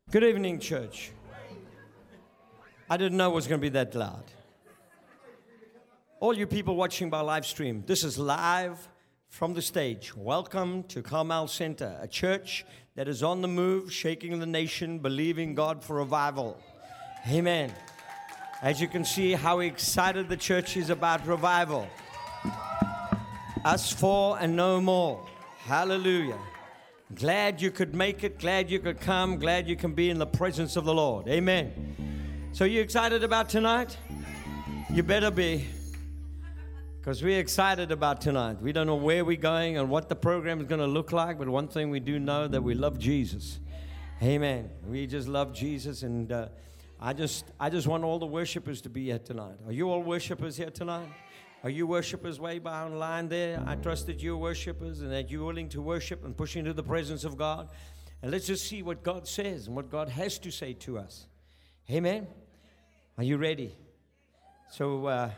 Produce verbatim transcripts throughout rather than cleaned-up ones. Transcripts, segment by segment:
Good evening, church. I didn't know it was going to be that loud. All you people watching by live stream, this is live from the stage. Welcome to Carmel Center, a church that is on the move, shaking the nation, believing God for revival. Amen. As you can see how excited the church is about revival. Us four and no more. Hallelujah. Glad you could make it, glad you could come, glad you can be in the presence of the Lord. Amen. So you excited about tonight? You better be, because we're excited about tonight. We don't know where we're going and what the program is going to look like, but one thing we do know, that we love Jesus. Amen. We just love Jesus, and uh, I just I just want all the worshipers to be here tonight. Are you all worshipers here tonight? Are you worshipers way by online there? I trust that you're worshipers and that you're willing to worship and push into the presence of God. And let's just see what God says and what God has to say to us. Amen? Are you ready? So, uh,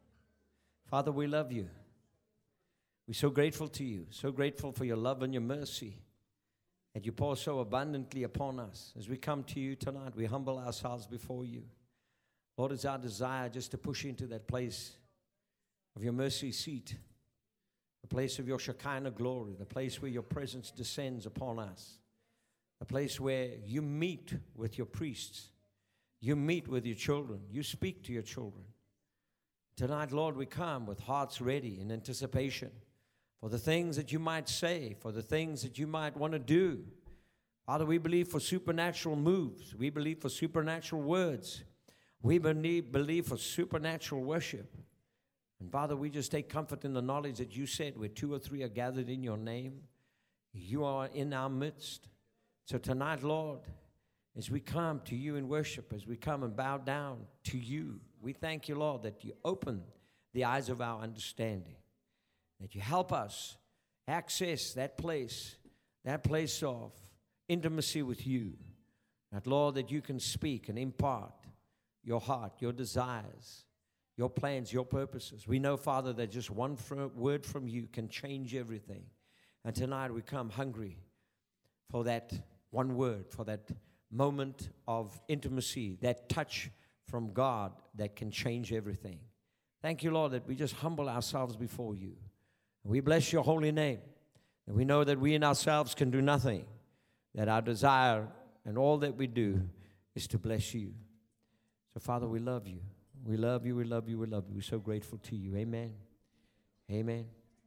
Father, we love you. We're so grateful to you, so grateful for your love and your mercy that you pour so abundantly upon us. As we come to you tonight, we humble ourselves before you. Lord, it's our desire just to push into that place of your mercy seat, the place of your Shekinah glory, the place where your presence descends upon us, the place where you meet with your priests, you meet with your children, you speak to your children. Tonight, Lord, we come with hearts ready in anticipation for the things that you might say, for the things that you might want to do. Father, we believe for supernatural moves. We believe for supernatural words. We believe, believe for supernatural worship. And Father, we just take comfort in the knowledge that you said where two or three are gathered in your name, you are in our midst. So tonight, Lord, as we come to you in worship, as we come and bow down to you, we thank you, Lord, that you open the eyes of our understanding, that you help us access that place, that place of intimacy with you, that, Lord, that you can speak and impart your heart, your desires, your plans, your purposes. We know, Father, that just one word from you can change everything. And tonight we come hungry for that one word, for that moment of intimacy, that touch from God that can change everything. Thank you, Lord, that we just humble ourselves before you. We bless your holy name. And we know that we in ourselves can do nothing, that our desire and all that we do is to bless you. So, Father, we love you. We love you, we love you, we love you. We're so grateful to you. Amen. Amen.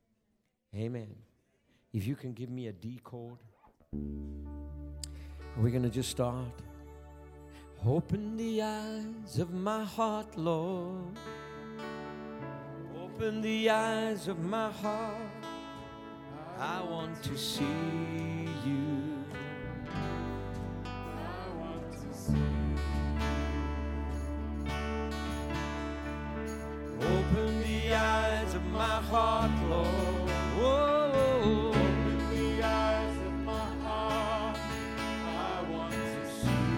Amen. If you can give me a D chord. We're going to just start. Open the eyes of my heart, Lord. Open the eyes of my heart. I want to see you. Open the eyes of my heart, Lord. Whoa. Open the eyes of my heart. I want to see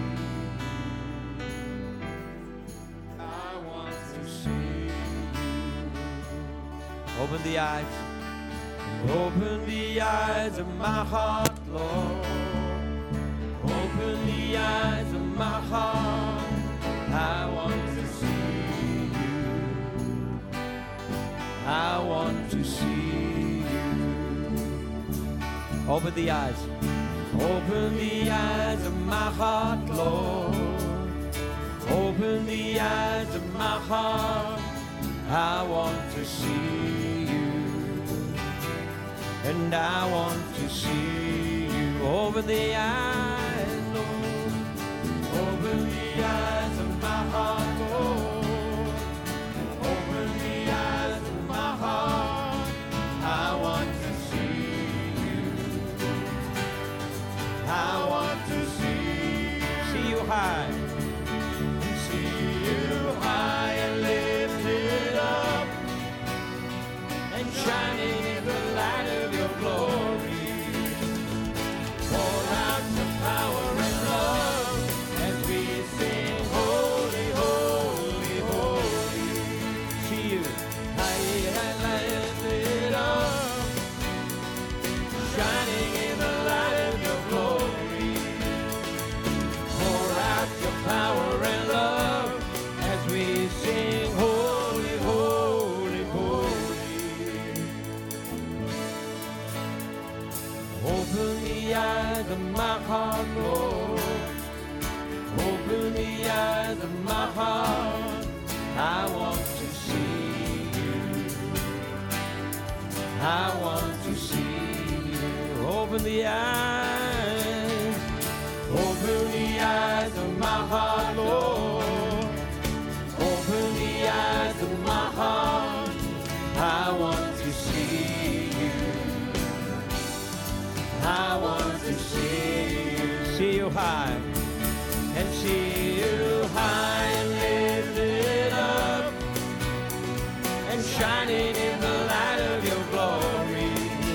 you. I want to see you. Open the eyes. Open the eyes of my heart, Lord. Open the eyes of my heart. I want to see you. I want to see you. Open the eyes. Open the eyes of my heart, Lord. Open the eyes of my heart. I want to see you. And I want to see you. Open the eyes, Lord. Open the eyes of my heart, Lord. I want to see you. I want to see you. See you high. See you high and lifted up and shining in the light of your glory. Pour out the power and love as we sing holy, holy, holy. See you high and lifted up, shining in the light of your glory. I want to see you. Open the eyes, open the eyes of my heart, Lord. Open the eyes of my heart. I want to see you. I want to see you. See you high and see you high and lifted up and shining in the light of your glory.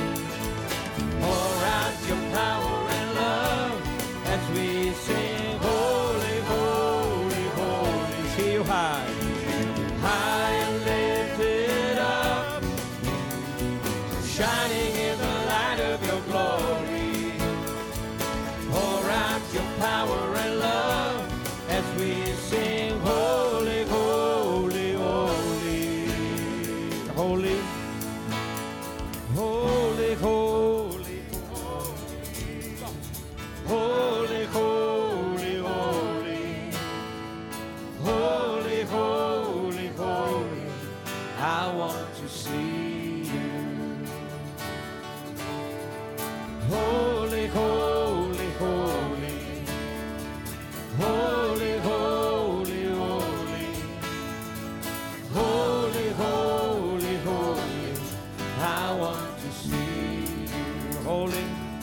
Pour out your power and love as we sing, holy, holy, holy. See you high, high and lifted up, shining in the light of your glory. Pour out your power and love as we sing, holy, holy, holy. Holy, holy, holy, holy, holy, holy, holy, holy, holy. I want to see you. Holy, holy, holy, holy, holy, holy, holy, holy, holy. I want to see you. Holy,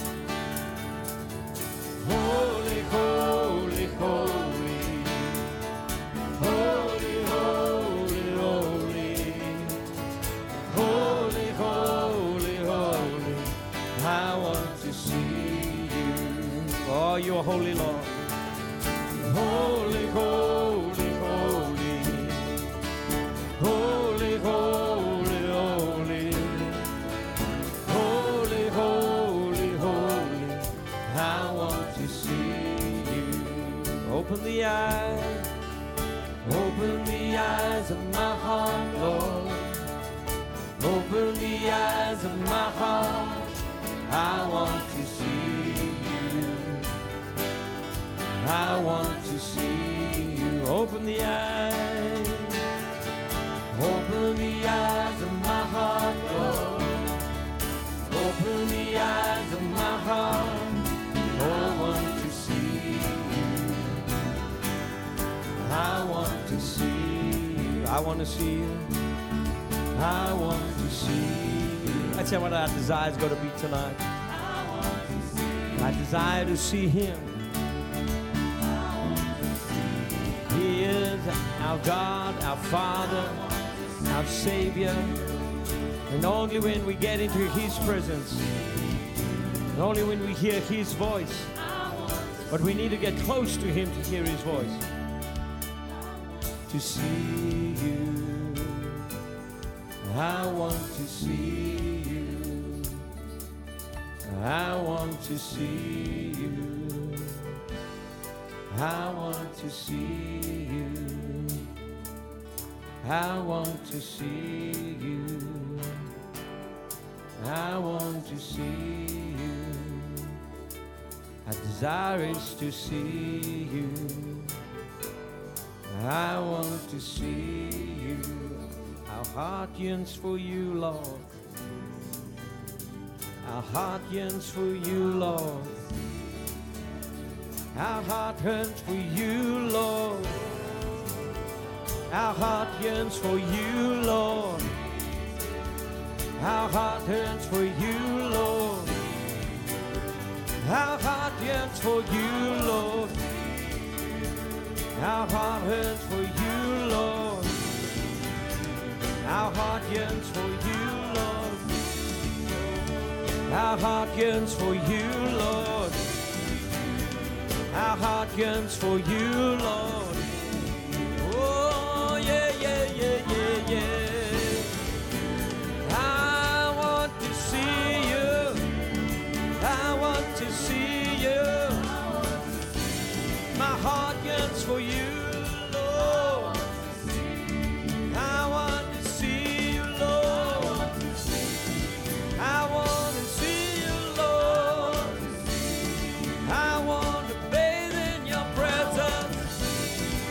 holy, holy, holy, holy, holy, holy, holy, holy, holy. I want to see you. Oh, you're holy, Lord. Holy, holy, holy, holy, holy, holy, holy, holy, holy. I want to see you. Open the eyes, open the eyes of my heart, Lord. Open the eyes of my heart. I want to see you. I want to see you. Open the eyes, open the eyes of my heart, Lord. Open the eyes of my heart. I want to see you. I want to see you. I want to see you. I want to see you. That's what our desire is going to be tonight. I want to see. I desire to see him. He is our God, our Father, our Savior. And only when we get into his presence, and only when we hear his voice, but we need to get close to him to hear his voice, to see you. I want to see you. I want to see you. I want to see you. I want to see you. I want to see you. Our desire is to see you. I want to see you. Our heart yearns for you, Lord. Our heart yearns for you, Lord. Our heart yearns for you, Lord. Our heart yearns for you, Lord. Our heart yearns for you, Lord. Our heart yearns for you, Lord. Our heart yearns for you, Lord. Our heart yearns for you, Lord. Our heart yearns for you, Lord. Our heart yearns for you, Lord. Oh, yeah, yeah, yeah, yeah, yeah. I want to see you. I want to see you. My heart yearns for you, Lord. I want to see you, Lord. I want to see you, Lord. I want to bathe in your presence.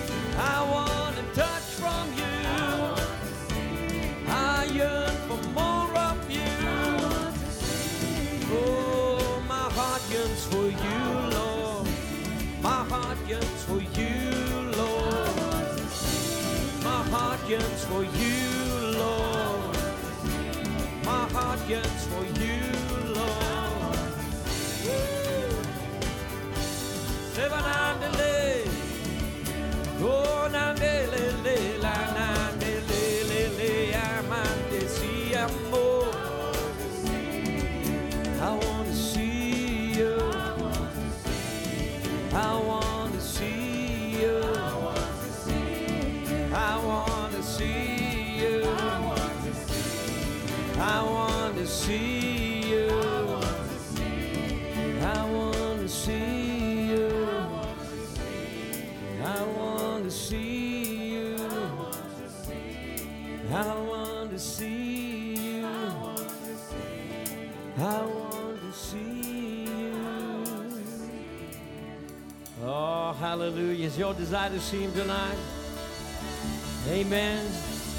yearns for you, Lord. My heart yearns for you, Lord. Sevanandele, go nandele, la nandele, amande si amor. I want to see you. I want to see you. I want to see you. I want to see you. I want to see you. I want to see you. I want to see you. I want to see you. Oh, hallelujah. Is your desire to see him tonight? Amen.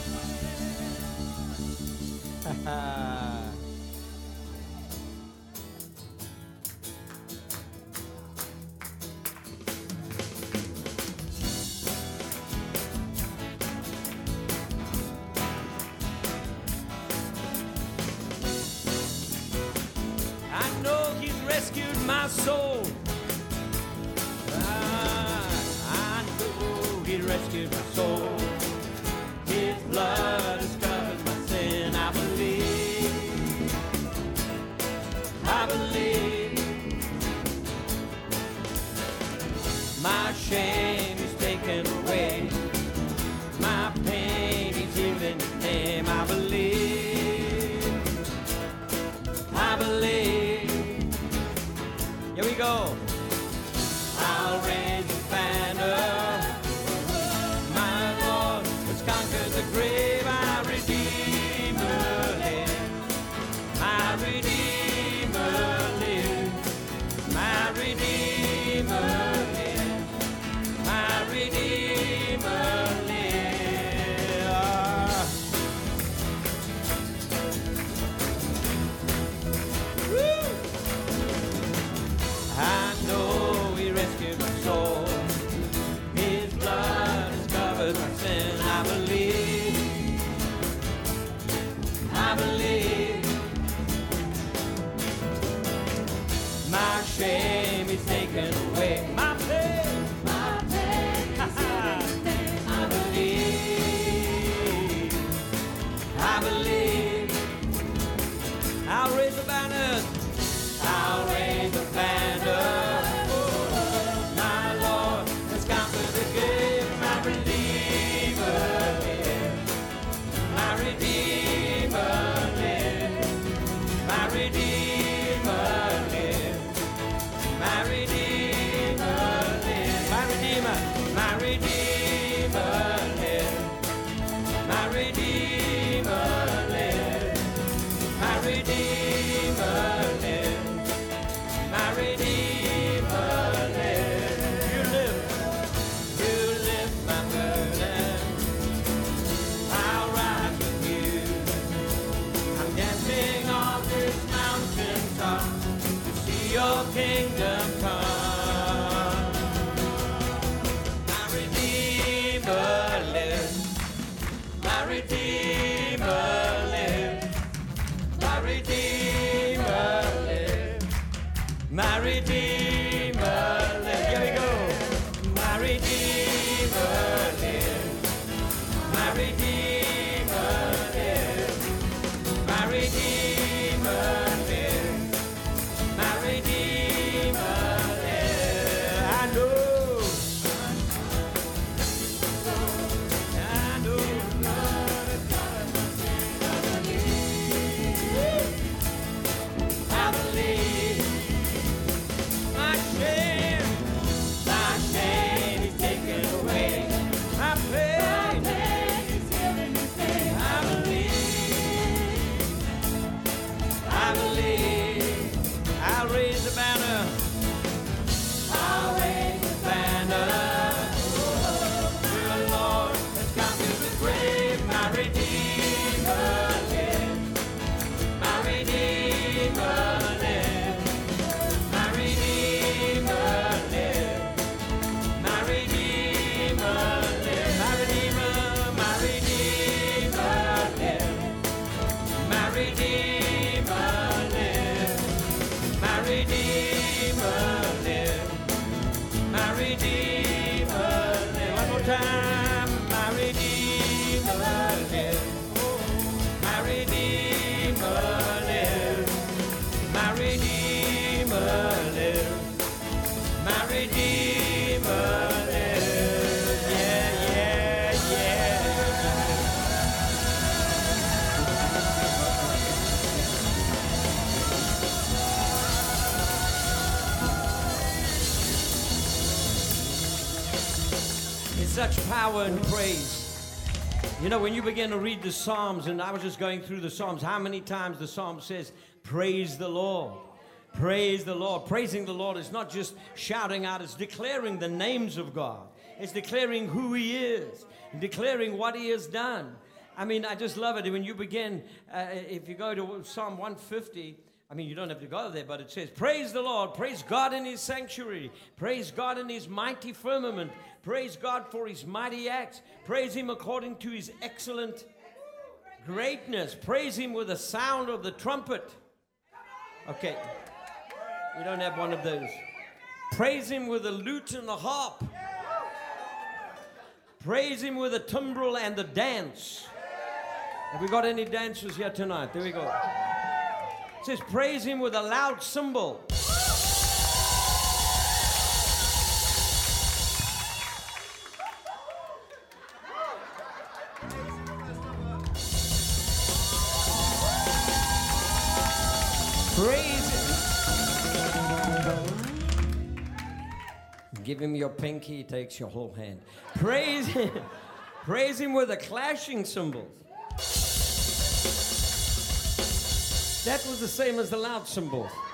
I know he's rescued my soul. Ah, I know he rescued my soul. His blood has covered my sin. I believe. I believe. My shame is taken away. My pain is healed in his name. I believe. I believe. Here we go. I'll raise a banner. My Lord has conquered the grave. My Redeemer lives. My Redeemer lives. My Redeemer lives. My Redeemer lives. Woo! I know he rescued my soul. His blood has covered my sin. I believe. I believe. My shame is taken away. My pain. My pain is taken. I believe. I believe. I'll raise the banner. I'll raise the banner. My Lord has conquered the grave. My Redeemer lives. My Redeemer lives. My Redeemer lives. My Redeemer lives. My Redeemer. My Redeemer lives. My Redeemer lives. My Redeemer lives. My Redeemer lives. You live, you lift my burden. I'll ride with you. I'm dancing on this mountain top to see your kingdom come. My Redeemer lives. My Redeemer lives. My Redeemer lives. My Redeemer lives. Here we go. My Redeemer lives. My Redeemer lives. My Redeemer lives. My Redeemer lives. I know. I know. I believe. My shame, my shame is taken away. My pain, my pain is healed in his name. I believe. I believe. I'll raise the banner. I'll raise the time. My Redeemer lives. My Redeemer lives. My Redeemer lives. My Redeemer lives. Yeah, yeah, yeah. It's such power in praise. You know, when you begin to read the Psalms, and I was just going through the Psalms, how many times the Psalm says, praise the Lord. Praise the Lord. Praising the Lord is not just shouting out, it's declaring the names of God. It's declaring who He is, and declaring what He has done. I mean, I just love it. When you begin, uh, if you go to Psalm one fifty, I mean, you don't have to go there, but it says, praise the Lord, praise God in His sanctuary, praise God in His mighty firmament, praise God for His mighty acts, praise Him according to His excellent greatness, praise Him with the sound of the trumpet. Okay, we don't have one of those. Praise Him with the lute and the harp. Praise Him with the timbrel and the dance. Have we got any dancers here tonight? There we go. It says, praise Him with a loud cymbal. Praise Him. Give Him your pinky, He takes your whole hand. Praise Him. Praise Him with a clashing cymbals. That was the same as the loud cymbal. Oh.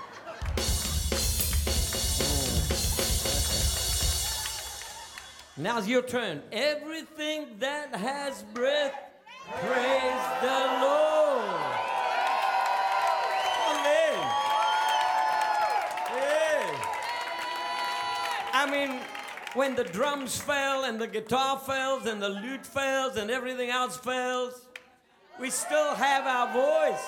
Now's your turn. Everything that has breath, praise the Lord. Amen. Yeah. I mean, when the drums fail and the guitar fails and the lute fails and everything else fails, we still have our voice.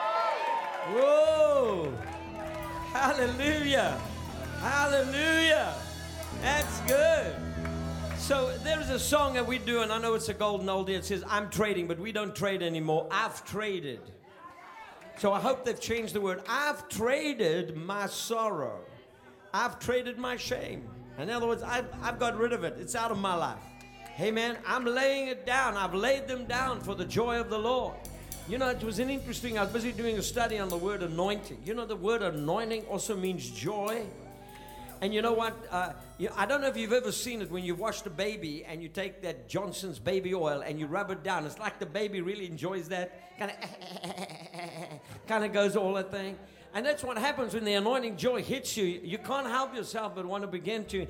Whoa! Hallelujah! Hallelujah! That's good. So there's a song that we do, and I know it's a golden oldie. It says, I'm trading, but we don't trade anymore. I've traded. So I hope they've changed the word. I've traded my sorrow. I've traded my shame. In other words, I've, I've got rid of it. It's out of my life. Hey, man, I'm laying it down. I've laid them down for the joy of the Lord. You know, it was an interesting, I was busy doing a study on the word anointing. You know, the word anointing also means joy. And you know what? Uh, you, I don't know if you've ever seen it when you've washed a baby and you take that Johnson's baby oil and you rub it down. It's like the baby really enjoys that. Kind of kind of goes all that thing. And that's what happens when the anointing joy hits you. You can't help yourself but want to begin to.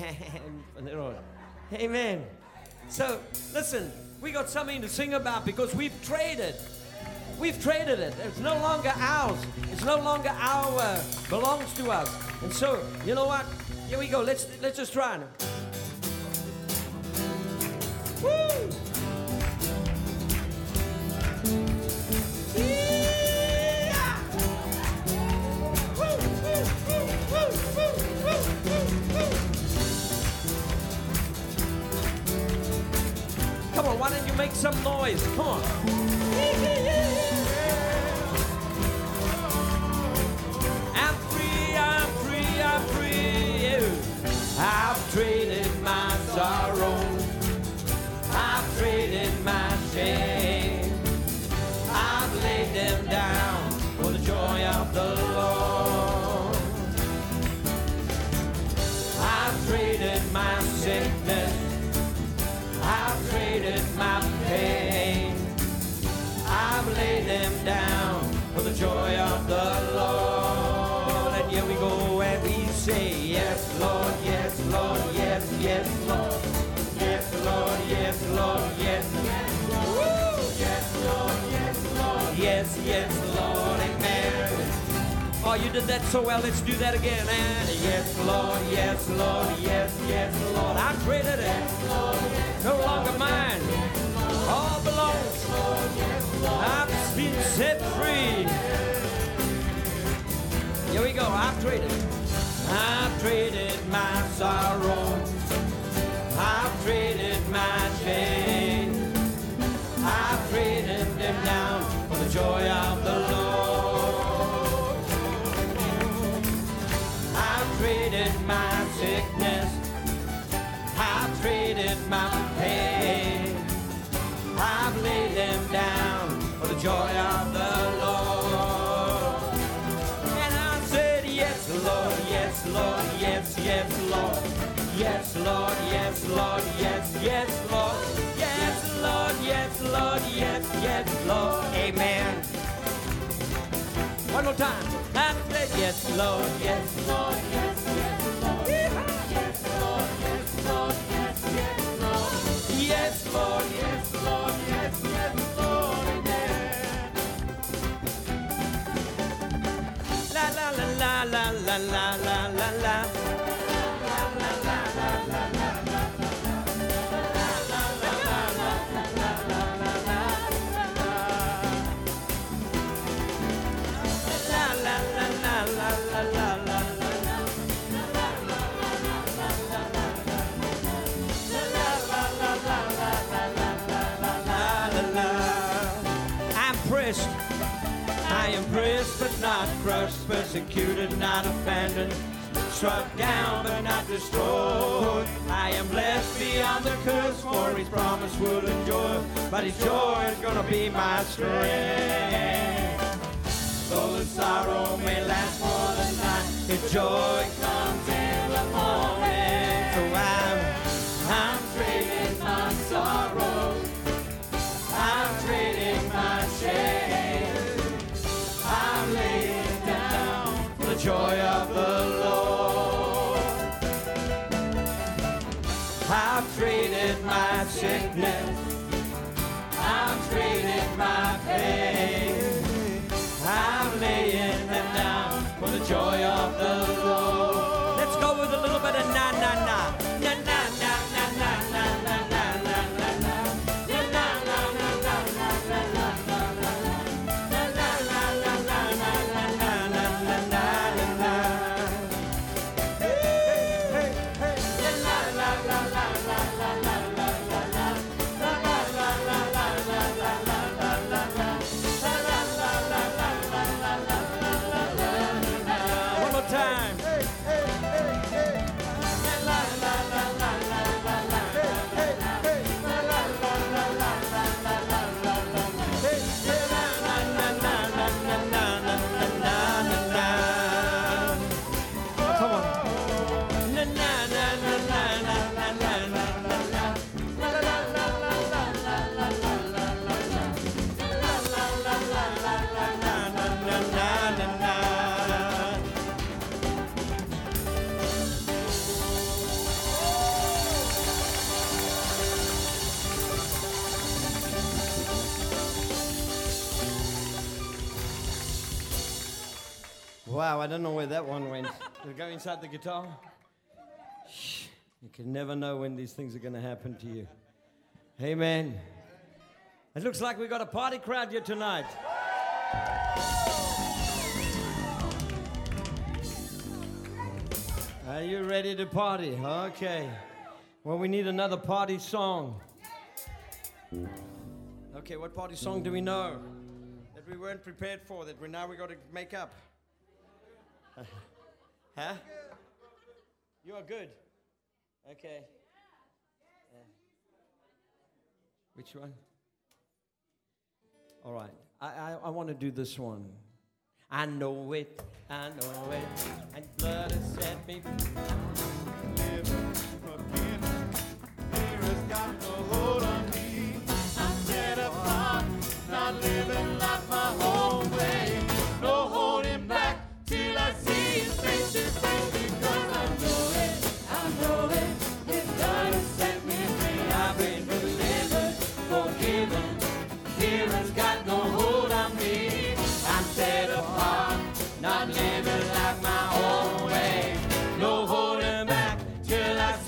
Amen. So, listen, we got something to sing about because we've traded. We've traded it. It's no longer ours. It's no longer our, uh, belongs to us. And so, you know what? Here we go. Let's let's just try it. Woo! Yeah! Woo, woo, woo, woo, woo, woo, woo, woo. Come on, why don't you make some noise? Come on. I'm free, I'm free, I'm free. I've traded my sorrow. I've traded my shame. I've laid them down for the joy of the Lord. I've traded my sickness. I've traded my pain. I've laid them down for the joy of the Lord. And here we go and we say, yes, Lord, yes, Lord, yes, yes, Lord. Yes, Lord, yes, Lord, yes, yes, Lord. Yes, Lord, yes, Lord. Yes, yes, Lord, amen. Oh, you did that so well, let's do that again. And yes, Lord, yes, Lord, yes, yes, Lord. I traded it. No longer mine. All belongs. I've been set free. Here we go. I've traded. I've traded my sorrow. I've traded my my pain. I've laid them down for the joy of the Lord. And I said, yes, Lord, yes, Lord, yes, yes, Lord. Yes, Lord, yes, Lord, yes, yes, Lord. Yes, Lord, yes, Lord, yes, yes, Lord. Amen. One more time. I said, yes, Lord, yes, Lord, yes, yes, Lord. Yes, Lord, yes, Lord, yes, yes, Lord. Yes, Lord, yes, Lord, yes, yes, Lord. Amen. La la la la la la la la la. I am pressed but not crushed, persecuted, not abandoned, struck down but not destroyed. I am blessed beyond the curse, for his promise will endure, but his joy is gonna be my strength. Though the sorrow may last for the night, his joy comes in the morning. So I'm, I'm trading my sorrow, I'm trading my shame, I'm laying down for the joy of the Lord. I've traded my sickness, I've traded my pain, I'm laying them down for the joy of the Lord. Let's go with a little bit of na na na na na na na na na na na na na. Wow, I don't know where that one went. Did it go inside the guitar? You can never know when these things are going to happen to you. Amen. It looks like we got a party crowd here tonight. Are you ready to party? Okay. Well, we need another party song. Okay, what party song do we know that we weren't prepared for, that we now we got to make up? Huh? You are good. Okay. Uh, which one? All right. I, I, I want to do this one. I know it. I know it. And blood has set me free. Fear has got no hold on me. I'm set apart, not living life my own way. No holding back till I see his face to face, because I know it, I know it, his blood has set me free. I've been delivered, forgiven, fear has got no hold on me. I'm set apart, not living like my own way. No holding back till I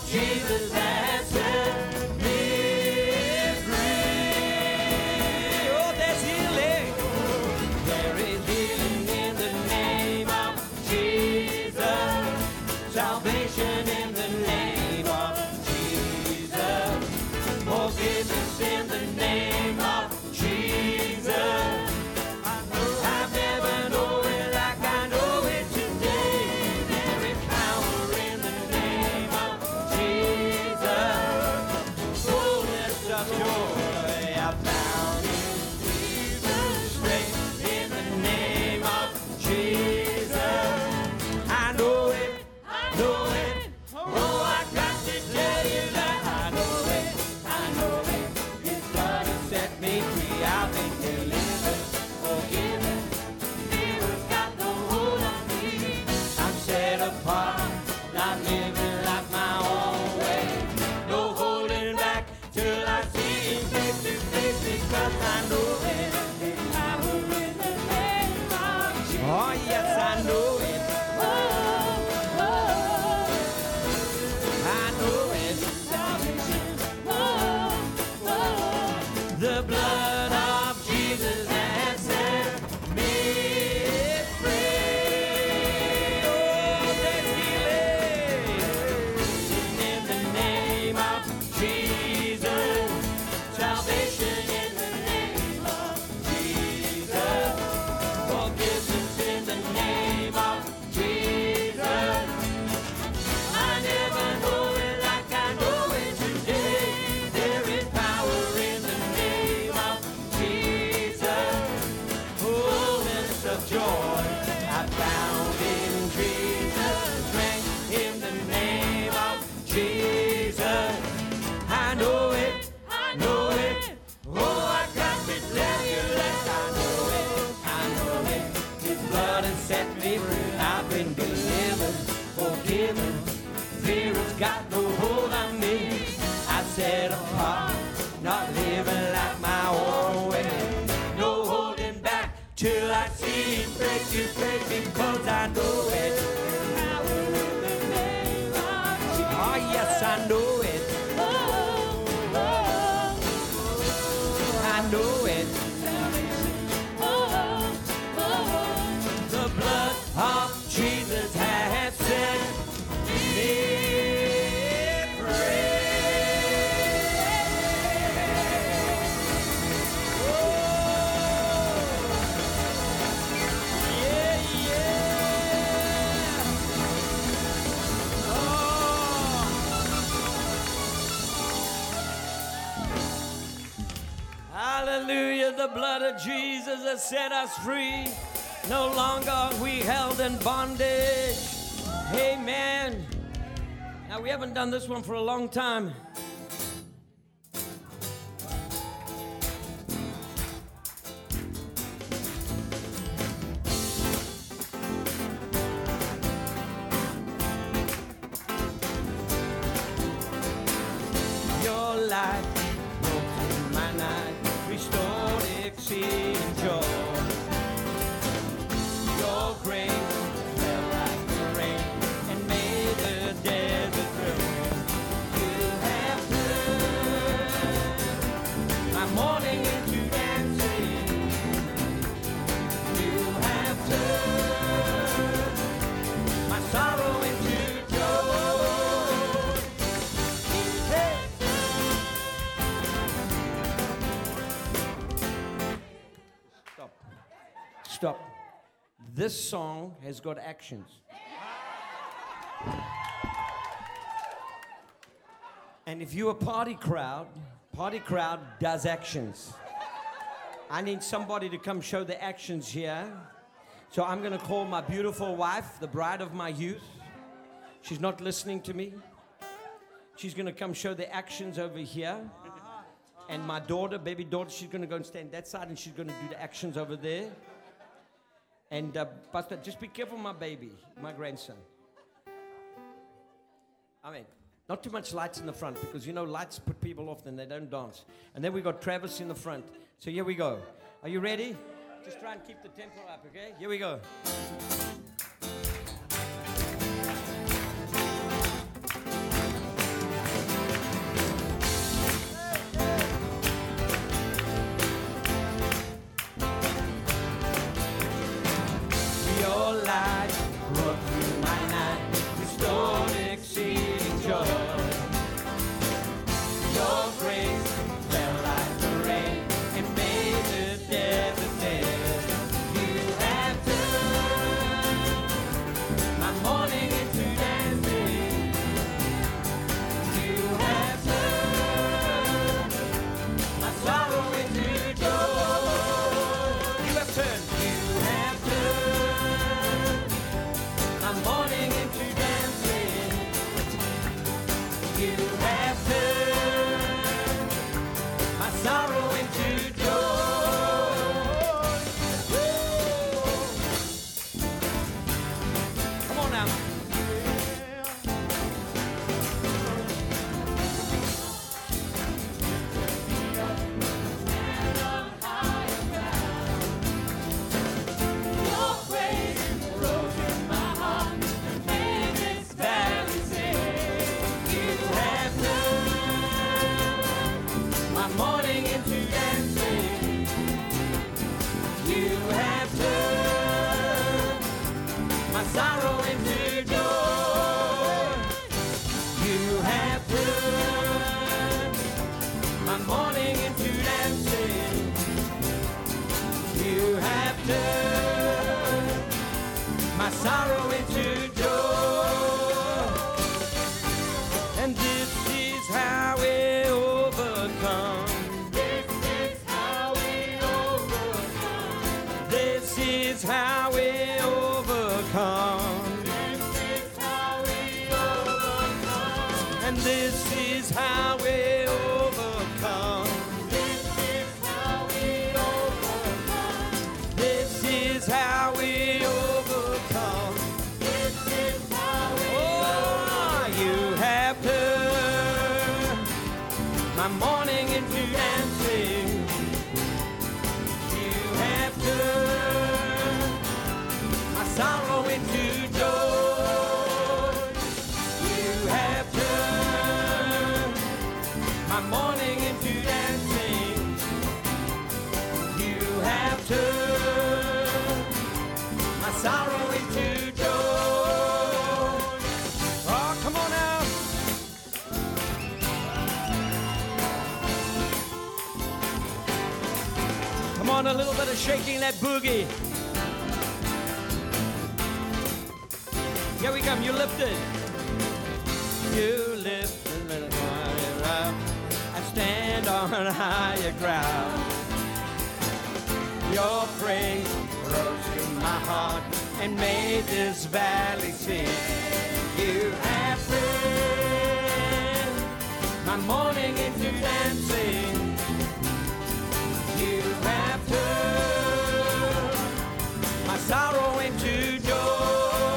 Jesus has set me free. Oh, there's healing. There is healing in the name of Jesus. Salvation in the name of Jesus. Forgiveness in the name of Jesus. I've never known it like I know it today. There is power in the name of Jesus. Fullness of joy I found in Jesus. Strength in the name of Jesus. I know it, I know it. Oh, I got to tell you that I know it, I know it. His blood has set me free. I've been delivered, forgiven. Fear's got no hold on me. I'm set apart, not living like my own way. No holding back till I see him face to face, because I know it. There's power in the name of Jesus. Oh, yes, I know it. I know it. The blood of Jesus has set me free. Oh, there's healing in the name of Jesus. Salvation in the name of Jesus. Forgiveness in the name of Jesus. I never know it like I know it today. There is power in the name of Jesus. Fullness of joy I found in Jesus. Strength in the name of Jesus. I know it, I know it. Oh, I got to tell you that I know it, I know it. His blood has set me free. I've been delivered, forgiven. Fear has got no hold on me. I set apart, not living like my own way. No holding back till I see him face to face, because I know it. Oh, yes, I know it. I know it. The blood of Jesus has set me free. Oh, yeah, yeah. Oh. Hallelujah, the blood of Jesus has set us free. No longer are we held in bondage. Amen. Now, we haven't done this one for a long time. Your light broke through my night, restored exceeding joy. Your grace fell like the rain and made the desert through. You have turned my mourning into dancing. You have turned my sorrow into joy. Hey. Stop. Stop. This song has got actions. And if you're a party crowd, party crowd does actions. I need somebody to come show the actions here. So I'm going to call my beautiful wife, the bride of my youth. She's not listening to me. She's going to come show the actions over here. And my daughter, baby daughter, she's going to go and stand that side, and she's going to do the actions over there. And, uh, Pastor, just be careful, my baby, my grandson. I mean, not too much lights in the front, because, you know, lights put people off and they don't dance. And then we got Travis in the front. So here we go. Are you ready? Just try and keep the tempo up, okay? Here we go. You have turned my sorrow into joy. Come on now. Sorrow into joy. You have turned my mourning into dancing. You have turned my sorrow into joy. And this is how we overcome. This is how we overcome. This is how we overcome. This is how we overcome. And this is how we overcome. This is how we overcome. This is how we overcome. This is how we overcome. You have turned my mourning into dancing. You have turned sorrow into joy. You have turned my mourning into dancing. You have turned my sorrow into joy. Oh, come on now. Come on, a little bit of shaking that boogie. Here we come, you lifted. You lift a little higher up. I stand on higher ground. Your praise rose to my heart and made this valley sing. You have turned my mourning into dancing. You have turned my sorrow into joy.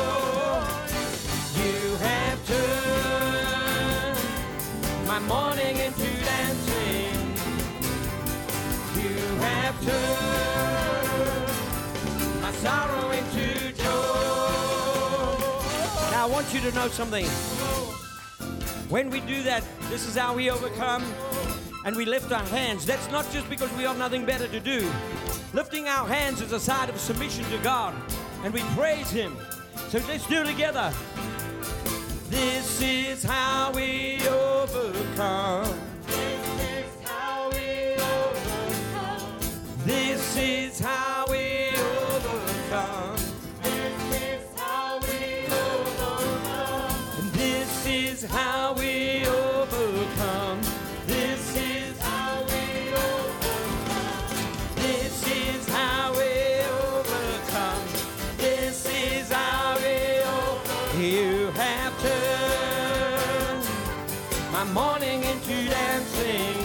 My mourning into dancing. You have turned my sorrow into joy. Now I want you to know something. When we do that, this is how we overcome, and we lift our hands. That's not just because we have nothing better to do. Lifting our hands is a sign of submission to God, and we praise Him. So let's do it together. This is how we overcome. This is how we overcome. This is how we overcome. This is how we overcome. And this is how we overcome. This is how we overcome. This is how we overcome. This is how we overcome. You have turned my mourning into dancing.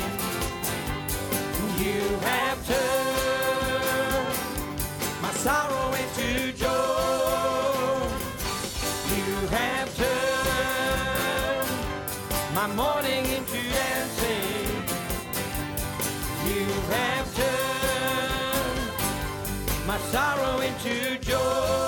You have turned my sorrow into joy. You have turned my mourning into dancing. You have turned my sorrow into joy.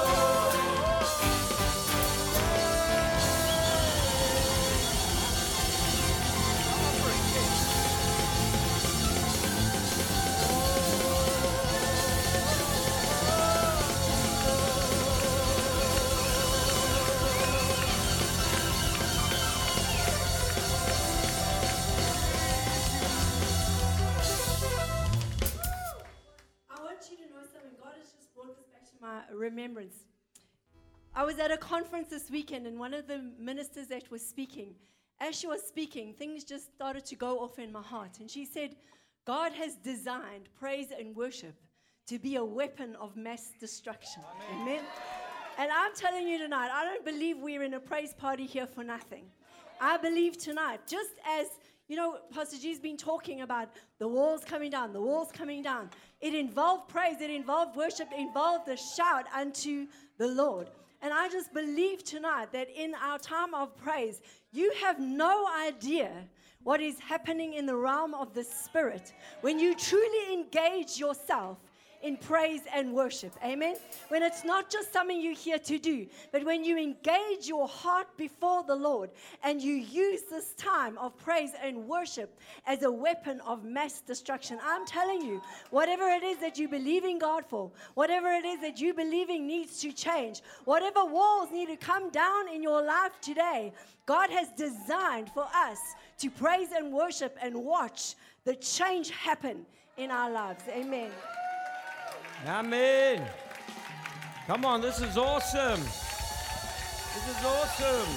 My remembrance. I was at a conference this weekend, and one of the ministers that was speaking, as she was speaking, things just started to go off in my heart. And she said, God has designed praise and worship to be a weapon of mass destruction. Amen. Amen. And I'm telling you tonight, I don't believe we're in a praise party here for nothing. I believe tonight, just as, you know, Pastor G's been talking about the walls coming down, the walls coming down. It involved praise, it involved worship, it involved the shout unto the Lord. And I just believe tonight that in our time of praise, you have no idea what is happening in the realm of the Spirit when you truly engage yourself in praise and worship. Amen? When it's not just something you're here to do, but when you engage your heart before the Lord and you use this time of praise and worship as a weapon of mass destruction. I'm telling you, whatever it is that you believe in God for, whatever it is that you believing needs to change, whatever walls need to come down in your life today, God has designed for us to praise and worship and watch the change happen in our lives. Amen. Amen. Come on, this is awesome. This is awesome.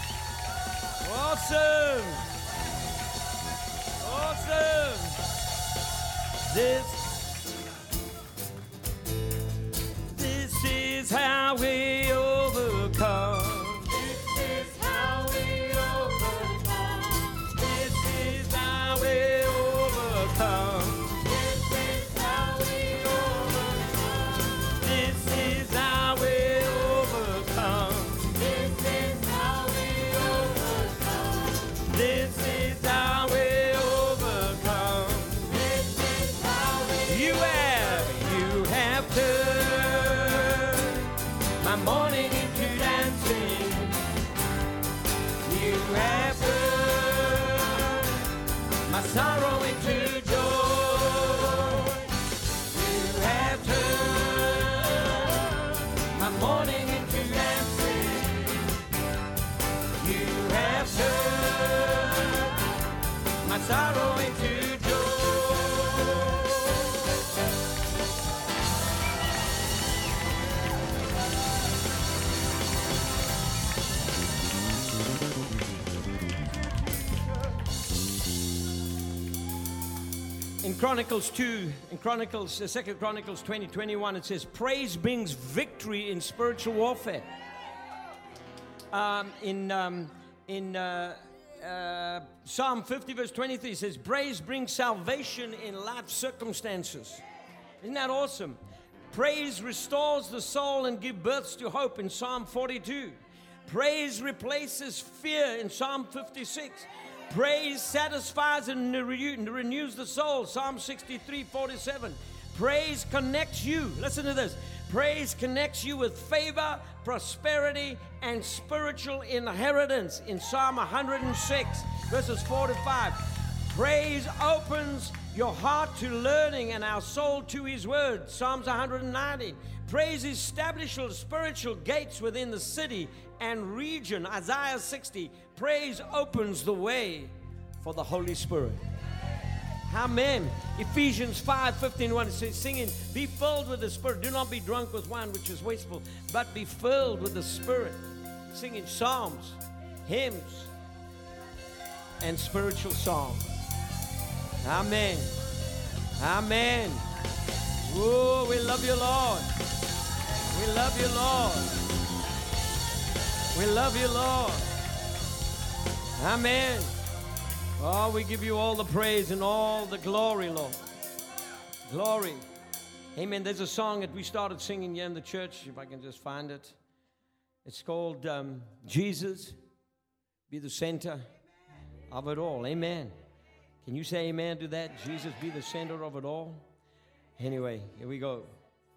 Awesome. Awesome. This, this is how we overcome. This is how we overcome. This is how we overcome. Morning into dancing, you have turned my sorrow into joy. You have turned my morning into dancing. You have turned my sorrow into joy. In Chronicles two, in Chronicles, uh, Second Chronicles twenty, twenty-one, it says, praise brings victory in spiritual warfare. Um, in um, in uh, uh, Psalm fifty, verse twenty-three, it says, praise brings salvation in life circumstances. Isn't that awesome? Praise restores the soul and gives birth to hope in Psalm forty-two. Praise replaces fear in Psalm fifty-six. Praise satisfies and renews the soul. Psalm sixty-three, forty-seven. Praise connects you. Listen to this. Praise connects you with favor, prosperity, and spiritual inheritance in Psalm one hundred six, verses four to five. Praise opens your heart to learning and our soul to His word. Psalms one hundred nineteen. Praise establishes spiritual gates within the city and region. Isaiah sixty. Praise opens the way for the Holy Spirit. Amen. Ephesians five, fifteen, one, it says, singing, be filled with the Spirit. Do not be drunk with wine, which is wasteful, but be filled with the Spirit. Singing psalms, hymns, and spiritual songs. Amen. Amen. Oh, we love you, Lord. We love you, Lord. We love you, Lord. Amen. Oh, we give you all the praise and all the glory, Lord. Glory. Amen. There's a song that we started singing here in the church, if I can just find it. It's called um, Jesus, be the center of it all. Amen. Can you say amen to that? Jesus, be the center of it all. Anyway, here we go.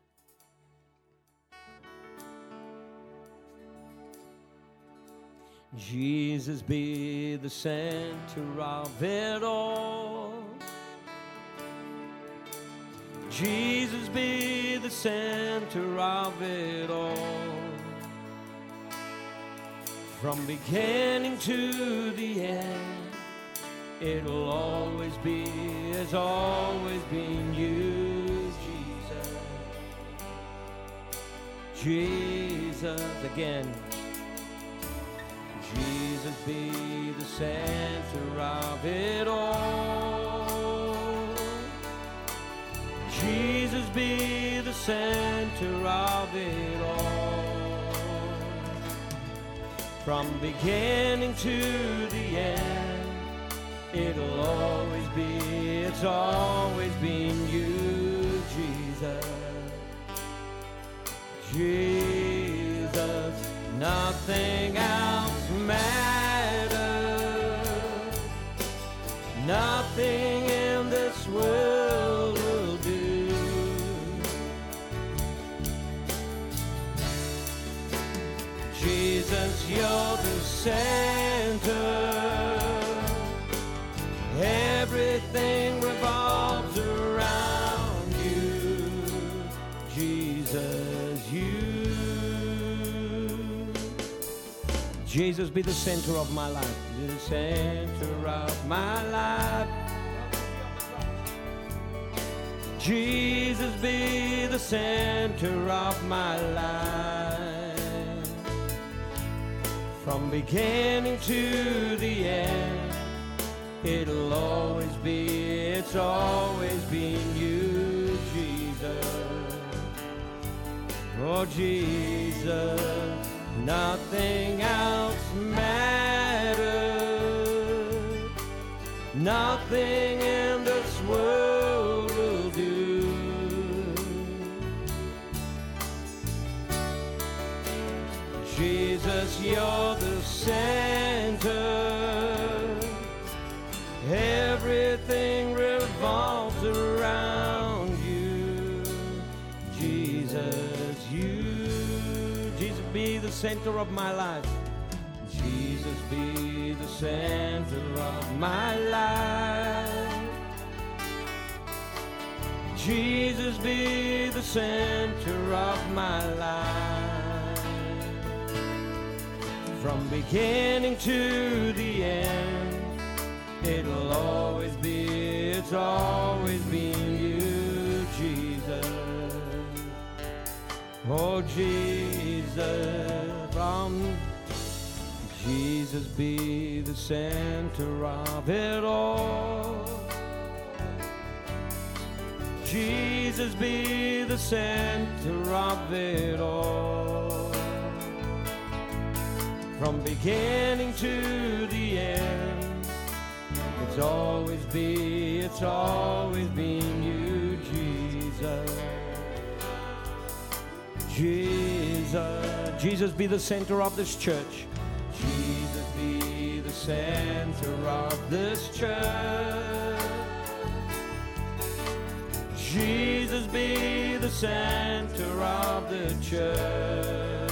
Jesus, be the center of it all. Jesus, be the center of it all. From beginning to the end, it'll always be, has always been you, Jesus. Jesus, again. Jesus, be the center of it all. Jesus, be the center of it all. From beginning to the end, it'll always be, it's always been you, Jesus. Jesus, nothing else matters. Nothing in this world will do. Jesus, you're the center. Everything revolves around you. Jesus, you. Jesus, be the center of my life. Be the center of my life. Jesus, be the center of my life. From beginning to the end, it'll always be, it's always been you, Jesus. Oh, Jesus, nothing else matters. Nothing in this world will do. Jesus, you're the center. Everything revolves around you. Jesus, you. Jesus, be the center of my life. Jesus, be the center of my life. Jesus, be the center of my life. From beginning to the end, it'll always be, it's always been you, Jesus. Oh, Jesus, from Jesus, be the center of it all. Jesus, be the center of it all. From beginning to the end, it's always be, it's always been you, Jesus. Jesus, Jesus, be the center of this church. Jesus, be the center of this church. Jesus, be the center of the church.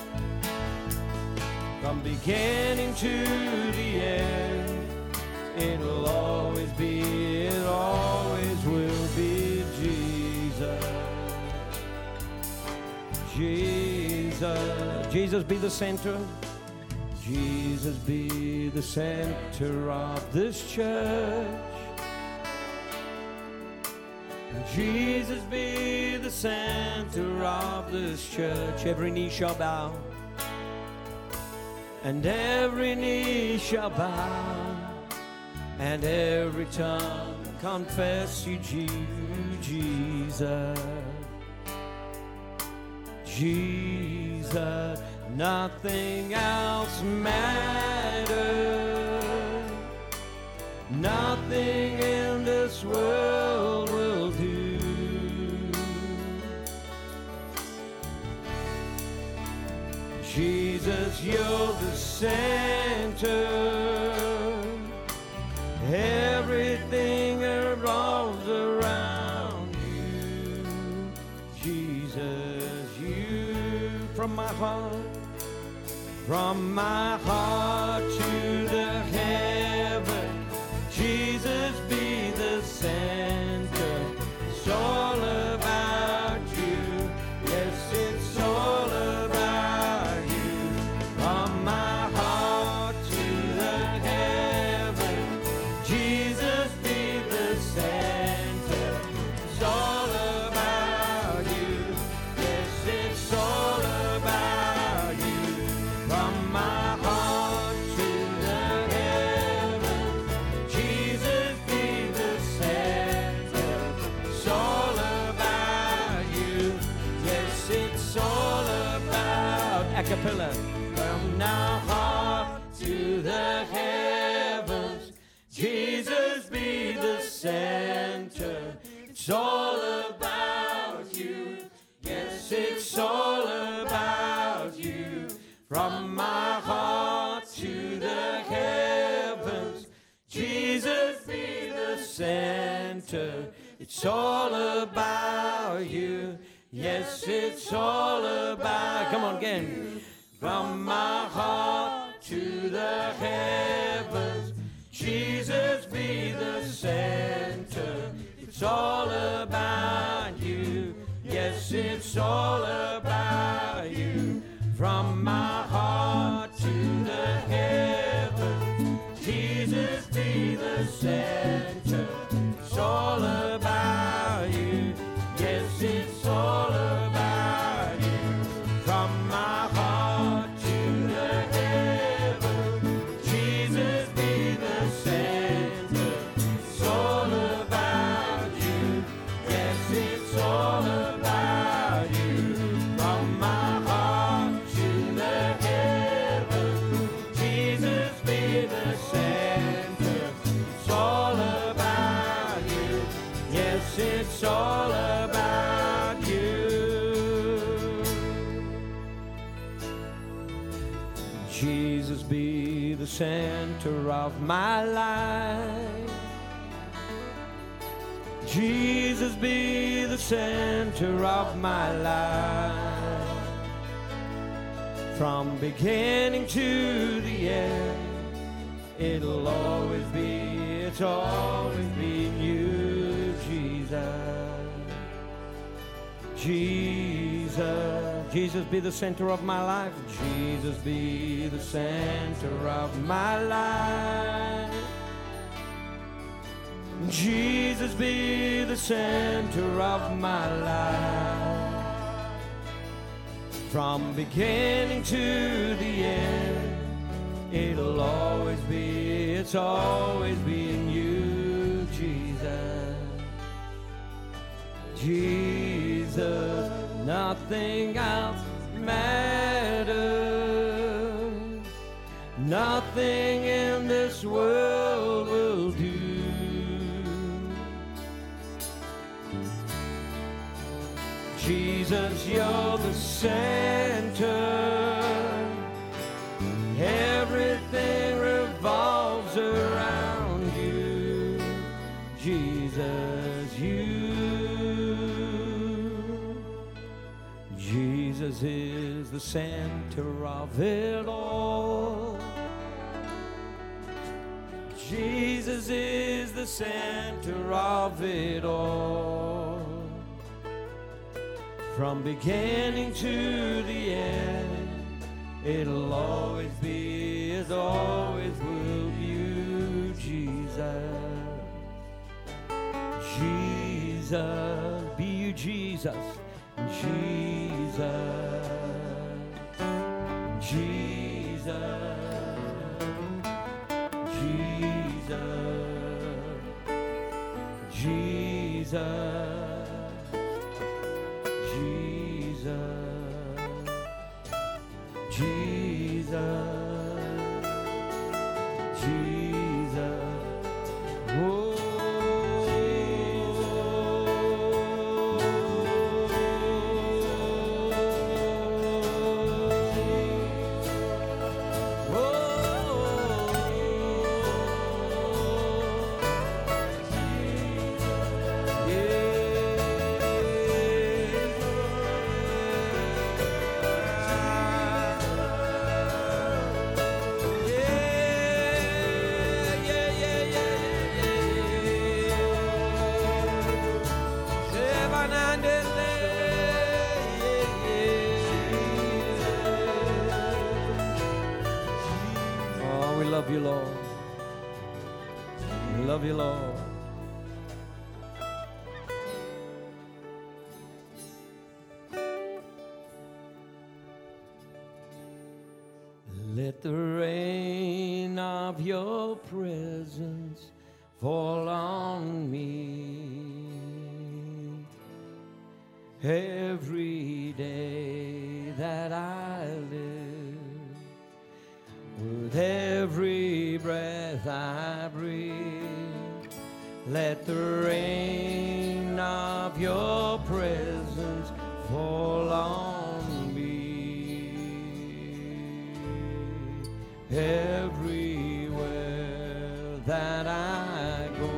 From beginning to the end, it'll always be, it always will be Jesus. Jesus, Jesus, be the center. Jesus, be the center of this church. Jesus, be the center of this church. Every knee shall bow, and every knee shall bow, and every tongue confess you, Jesus. Jesus, nothing else matters. Nothing in this world will do. Jesus, you're the center. Everything revolves around you. Jesus, you. From my heart, from my heart to the heaven, Jesus, be the center. It's all about you. Yes, it's all about you. From my heart to the heaven, Jesus, be the center. It's all about you. Yes, it's all about you. From my heart to the It's all about you. Yes, it's all about you. From my heart to the heavens, Jesus be the center. It's all about you. Yes, it's all about. Come on again. From my heart to the heavens, Jesus be the center. It's all about you. Yes, it's all about you. From my heart to the heavens, Jesus be the center. It's all about you. Yes, it's all about you. From my heart to the heavens, Jesus be the center. It's all about you. Yes, it's all about you. From my heart to the heavens, Jesus be the center. It's all about you. Yes, it's all about you. Jesus be the center of my life. Jesus be the center of my life. From beginning to the end, it'll always be, it's always been you, Jesus. Jesus, Jesus be the center of my life. Jesus be the center of my life. Jesus be the center of my life. From beginning to the end, it'll always be, it's always been you, Jesus. Jesus, nothing else matters. Nothing in this world will do. Jesus, you're the center. Everything revolves around you. Jesus, you. Jesus is the center of it all. Jesus is the center of it all. From beginning to the end, it'll always be, it always will be you, Jesus. Jesus, be you, Jesus. Jesus. Jesus. Jesus. Jesus. Jesus, Jesus, Jesus, oh. Love you, Lord. We love you, Lord. Let the rain of your presence fall on me every day that I live. With every breath I breathe, Let the rain of your presence fall on me. Everywhere that I go,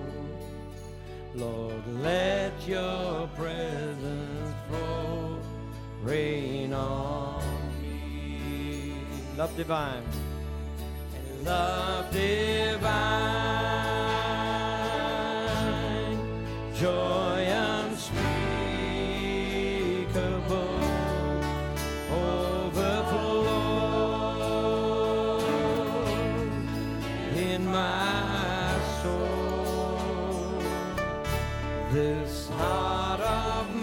Lord, let your presence fall, rain on me. Love divine, and love divine, joy unspeakable, overflow in my soul. This heart of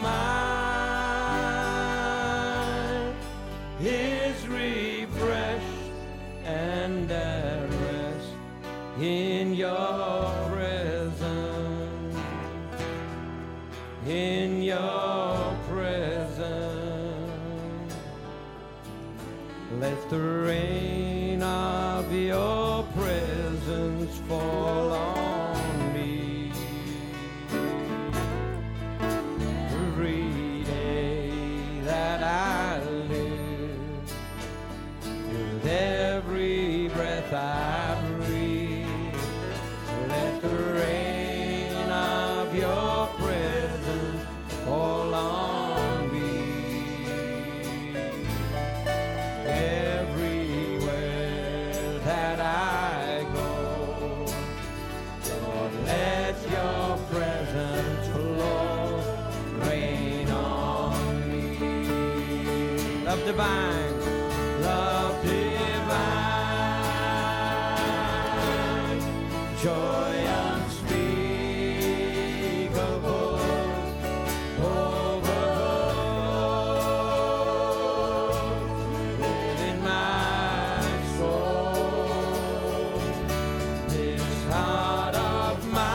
mine is refreshed and at rest in your presence, in your presence. Let the rain of your presence fall on me. Every day that I live, with every breath I breathe, let the rain of your presence fall on me. Everywhere that I go, Lord, let your presence flow, rain on me. Love divine, love divine, joy unspeakable, overflow in my soul. This heart of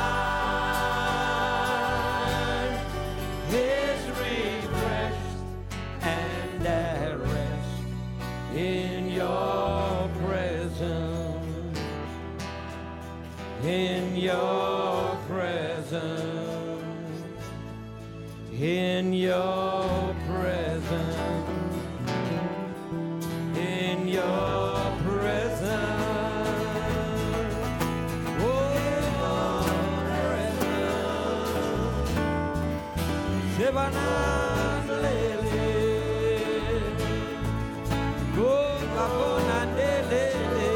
mine is refreshed and at rest in your presence, in your presence, in your presence, in your presence. Oh, presence. Shebanandlele, go kaponandele.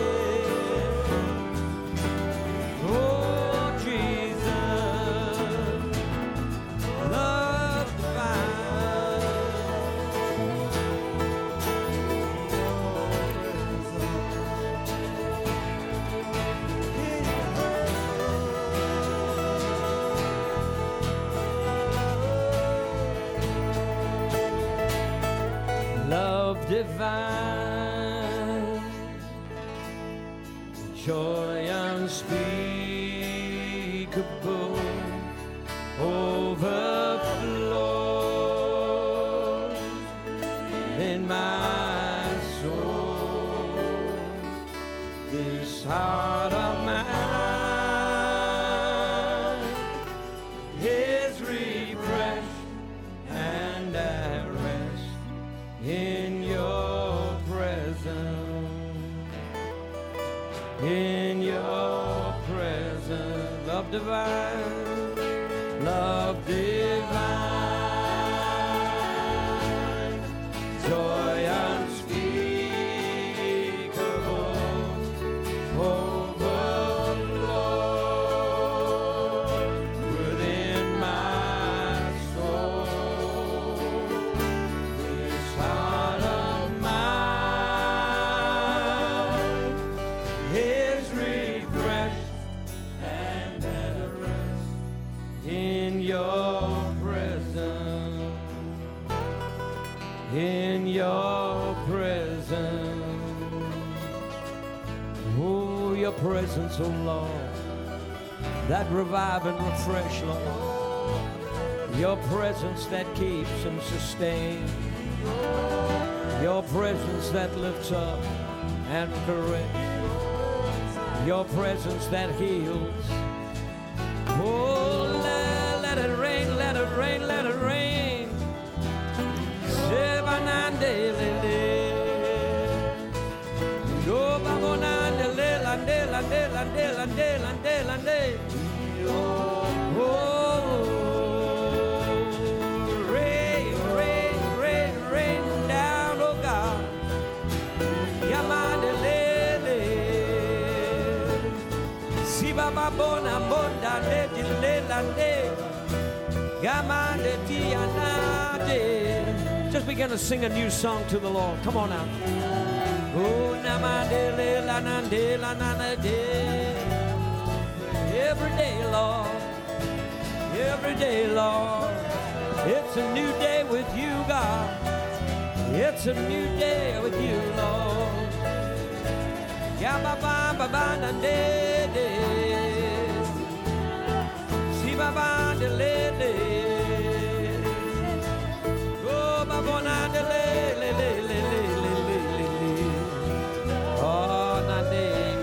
Oh, Jesus, love divine, love divine, joy unspeakable, overflow in my soul. This heart of mine is refreshed and at rest in your presence, in your presence. Love divine, love divine, joy unspeakable, overflow within my soul. This heart of mine is refreshed and at rest in your presence, in your presence. Oh, your presence, oh Lord, that revive and refresh, Lord. Your presence that keeps and sustains. Your presence that lifts up and corrects. Your presence that heals. Oh, let, let it rain, let it rain, let it rain. Sebanande lele. Do babonande le lande lande lande lande lande lande. Oh, rain, rain, rain, rain down, oh God. Yamande lele. Si baba bona bonda le di le lande. Yamande tianade. Just begin to sing a new song to the Lord. Come on now. Oh, namande le la nande la nanade. Every day, Lord. Every day, Lord. It's a new day with you, God. It's a new day with you, Lord. Ya ba ba ba ba nande de. Si ba ba de le le. Go ba ba nande le le le le le le le le. Oh, nande.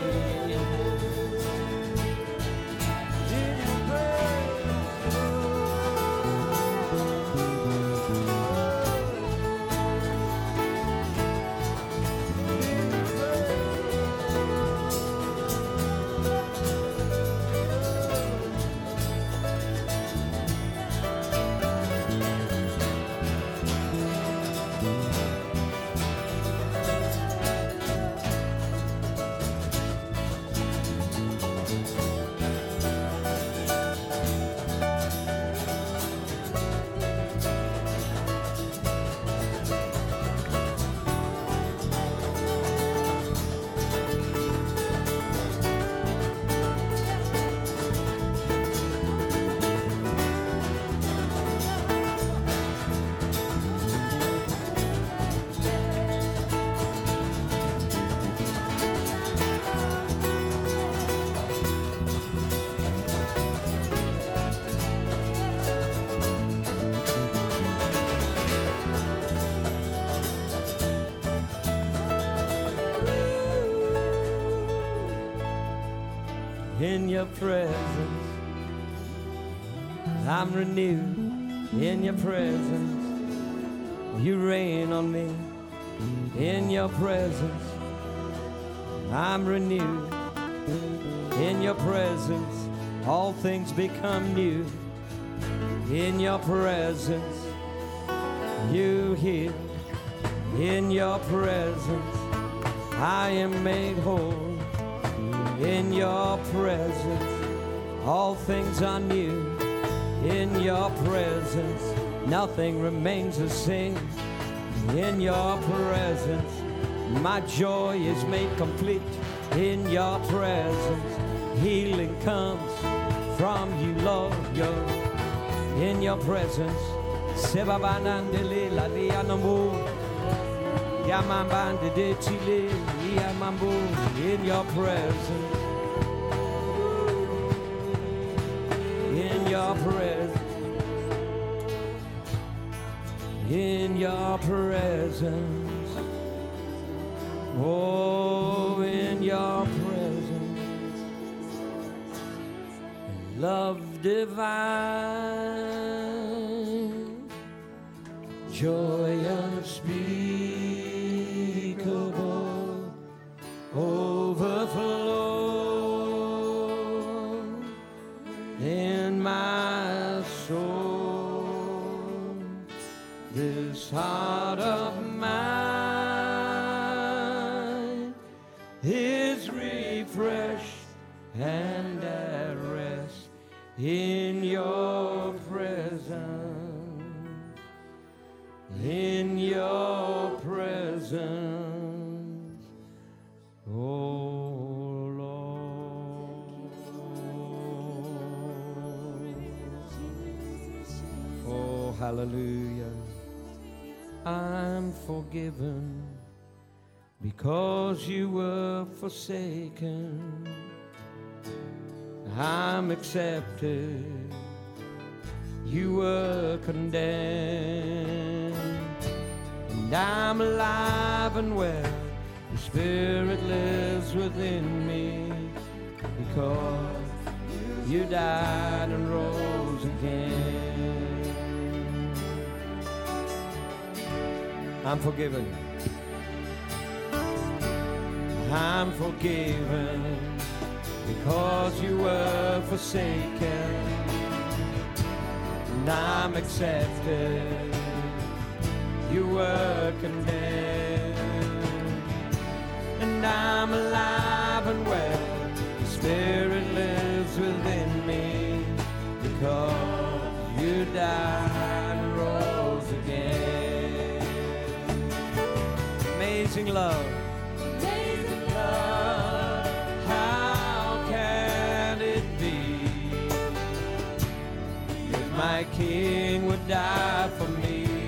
In your presence, I'm renewed. In your presence, you reign on me. In your presence, I'm renewed. In your presence, all things become new. In your presence, you heal. In your presence, I am made whole. In your presence, all things are new. In your presence, nothing remains the same. In your presence, my joy is made complete. In your presence, healing comes from you, Lord. You're in your presence. Sebabanandele la dianamu. Yamambande de Chile, Yamambo, in your presence. In your presence. In your presence. Oh, in your presence. Love divine, joy unspeakable, overflow in my soul. This heart of mine is refreshed and at rest in your presence. In your presence, oh Lord. Oh, hallelujah. I'm forgiven because you were forsaken. I'm accepted. You were condemned, and I'm alive and well. The Spirit lives within me because you died I'm forgiven. I'm forgiven because you were forsaken, and I'm accepted. You were condemned, and I'm alive and well. The Spirit lives within me because you died and rose again. Amazing love. Amazing love. How can it be if my King would die for me?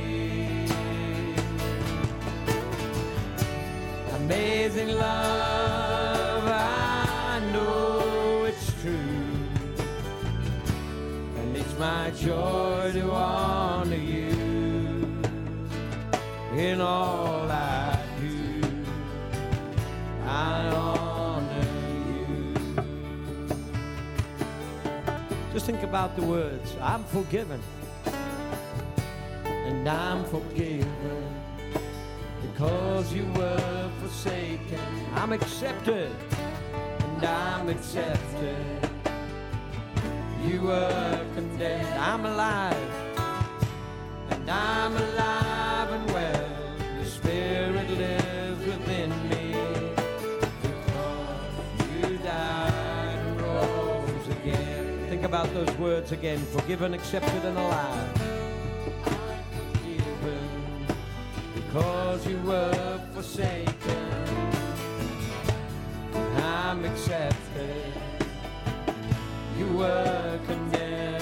Amazing love, I know it's true, and it's my joy to honor you in all I do. I honor you. Just think about the words. I'm forgiven, and I'm forgiven because you were forsaken. I'm accepted, and I'm accepted. You were condemned. I'm alive, and I'm alive and well. Your Spirit lives within me because you died and rose again. Think about those words again. Forgiven, accepted, and alive. Because you were forsaken, I'm accepted. You were condemned,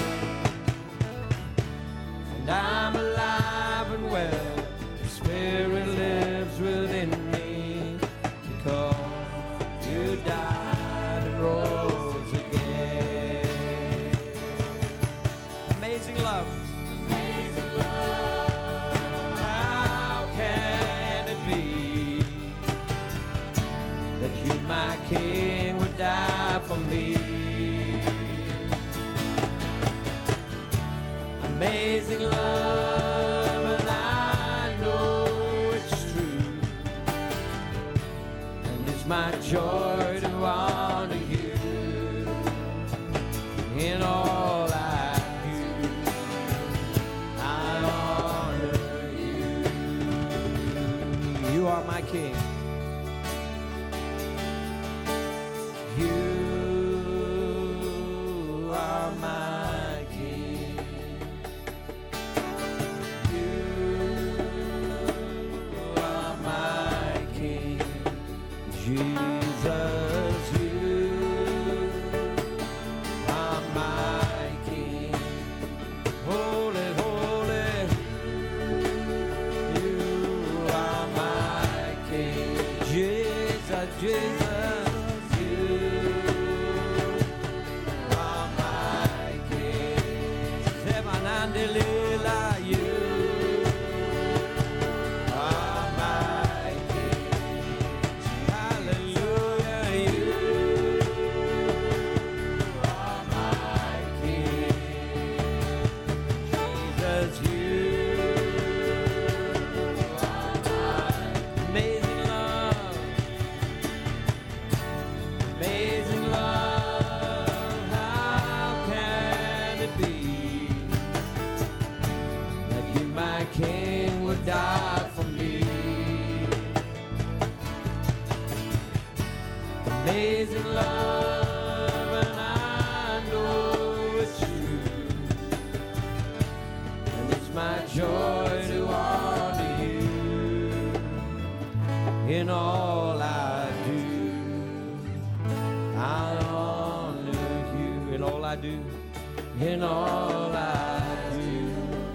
and I'm alive and well. The Spirit lives within me because you died and rose again. Amazing love. Amazing love. My King would die for me. Amazing love, and I know it's true, and it's my joy to honor you in all I do. I honor you. You are my King. Amazing love, and I know it's true, and it's my joy to honor you in all I do. I honor you in all I do, in all I do.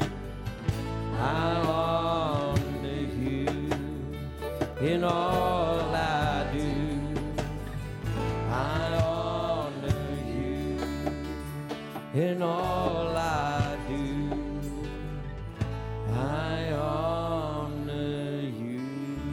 I honor you in all I do. In all I do, I honor you.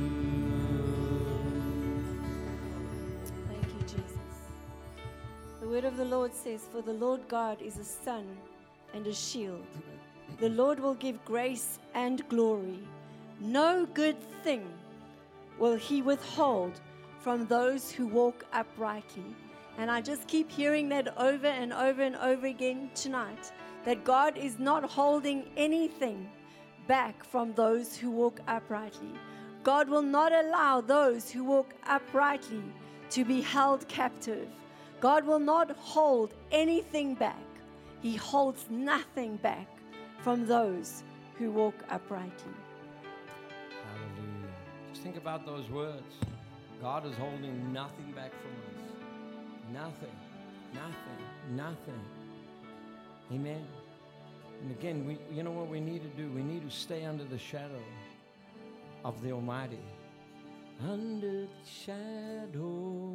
Thank you, Jesus. The word of the Lord says, "For the Lord God is a sun and a shield. The Lord will give grace and glory. No good thing will he withhold from those who walk uprightly. And I just keep hearing that over and over and over again tonight, that God is not holding anything back from those who walk uprightly. God will not allow those who walk uprightly to be held captive. God will not hold anything back. He holds nothing back from those who walk uprightly. Hallelujah. Just think about those words. God is holding nothing back from us. Nothing. Nothing. Nothing. Amen. And again, we, you know what we need to do? We need to stay under the shadow of the Almighty. Under the shadow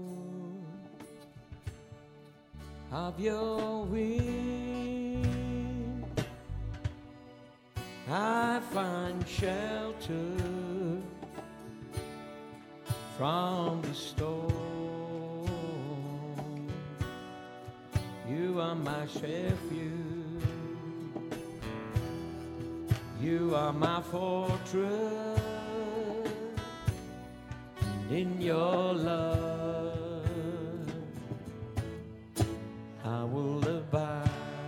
of your wing, I find shelter from the storm. You are my refuge. You are my fortress. In your love, I will abide.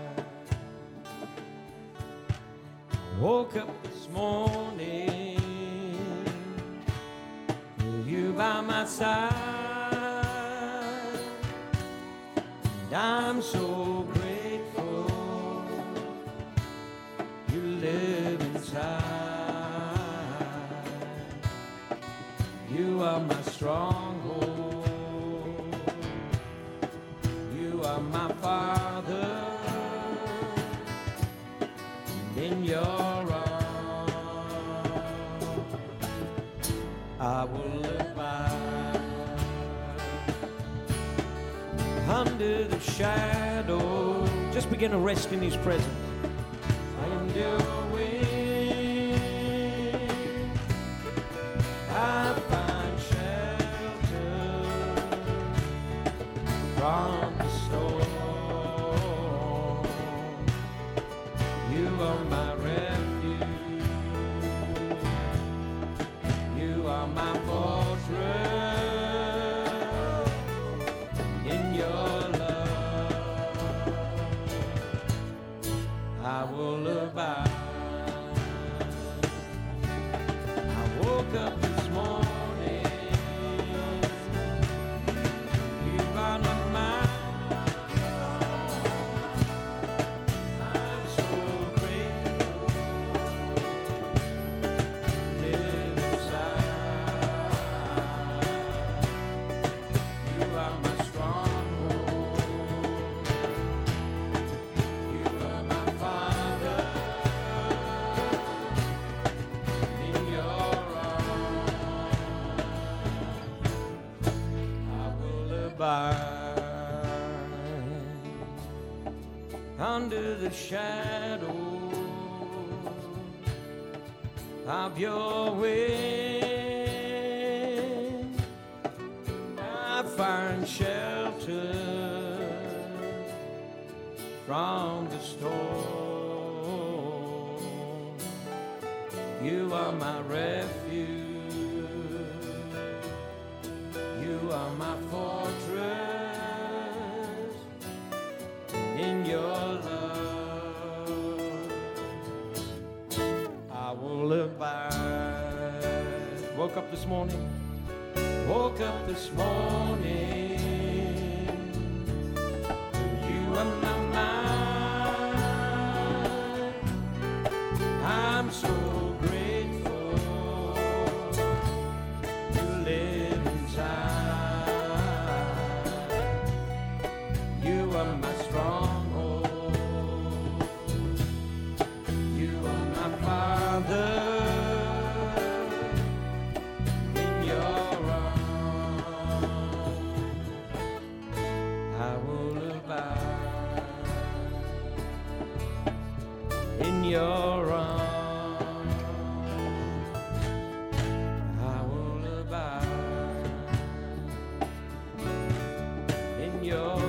I woke up this morning with you by my side, and I'm so grateful you live inside. You are my stronghold. You are my Father. In your arms, I will abide. Under the shadow, just begin to rest in His presence. I am your wing. I find shelter from the storm. You are my refuge. You are my fortress. In your love, I will abide. I woke up this morning. You are not mine. I'm so grateful. Live inside. You are my stronghold. You are my Father. In your arms, I will abide. Under the shadow of your wing, I find shelter from the storm. You are my refuge. You are my fortress. In your love, I will abide. Woke up this morning. Woke up this morning. You are my mind. I'm so grateful you live inside. You are my stronghold. You are my Father. In your arms, I will abide. In your arms, I will abide. In your arms,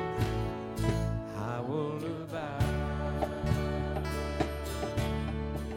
I will abide.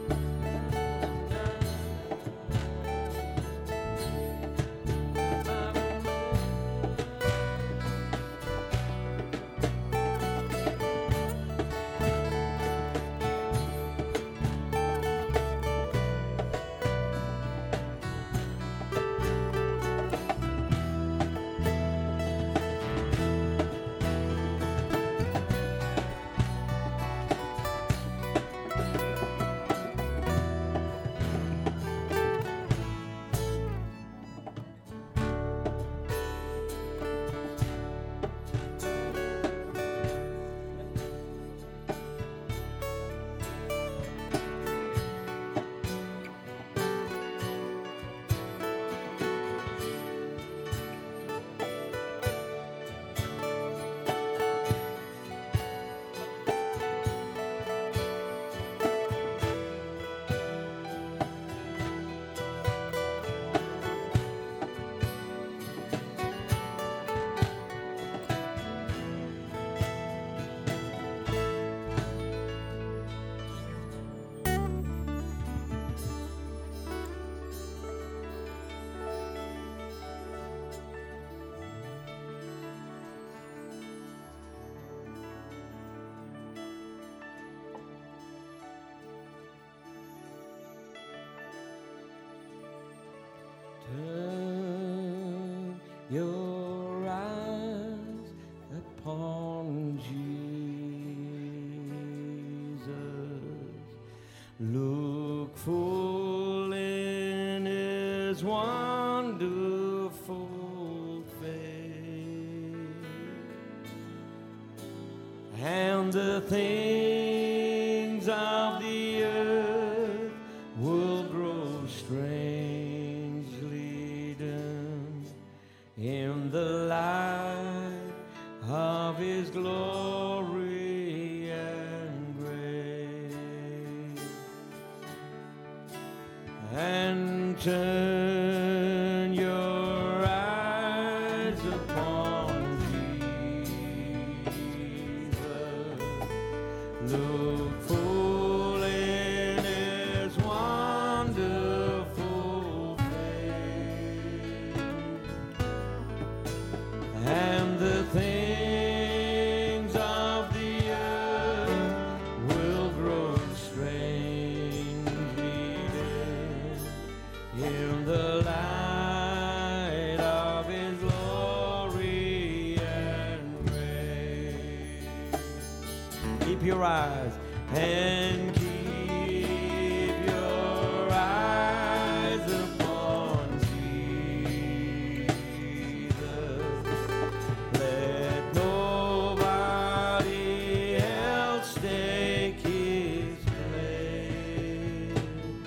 His wonderful face, and the things of the earth will grow strangely dim in the light of His glory and grace. And turn your eyes upon Jesus. Look full in His wonderful face, and the things of the earth will grow strangely dim in the light of His glory and grace. Keep your eyes and keep your eyes upon Jesus. Let nobody else take His place,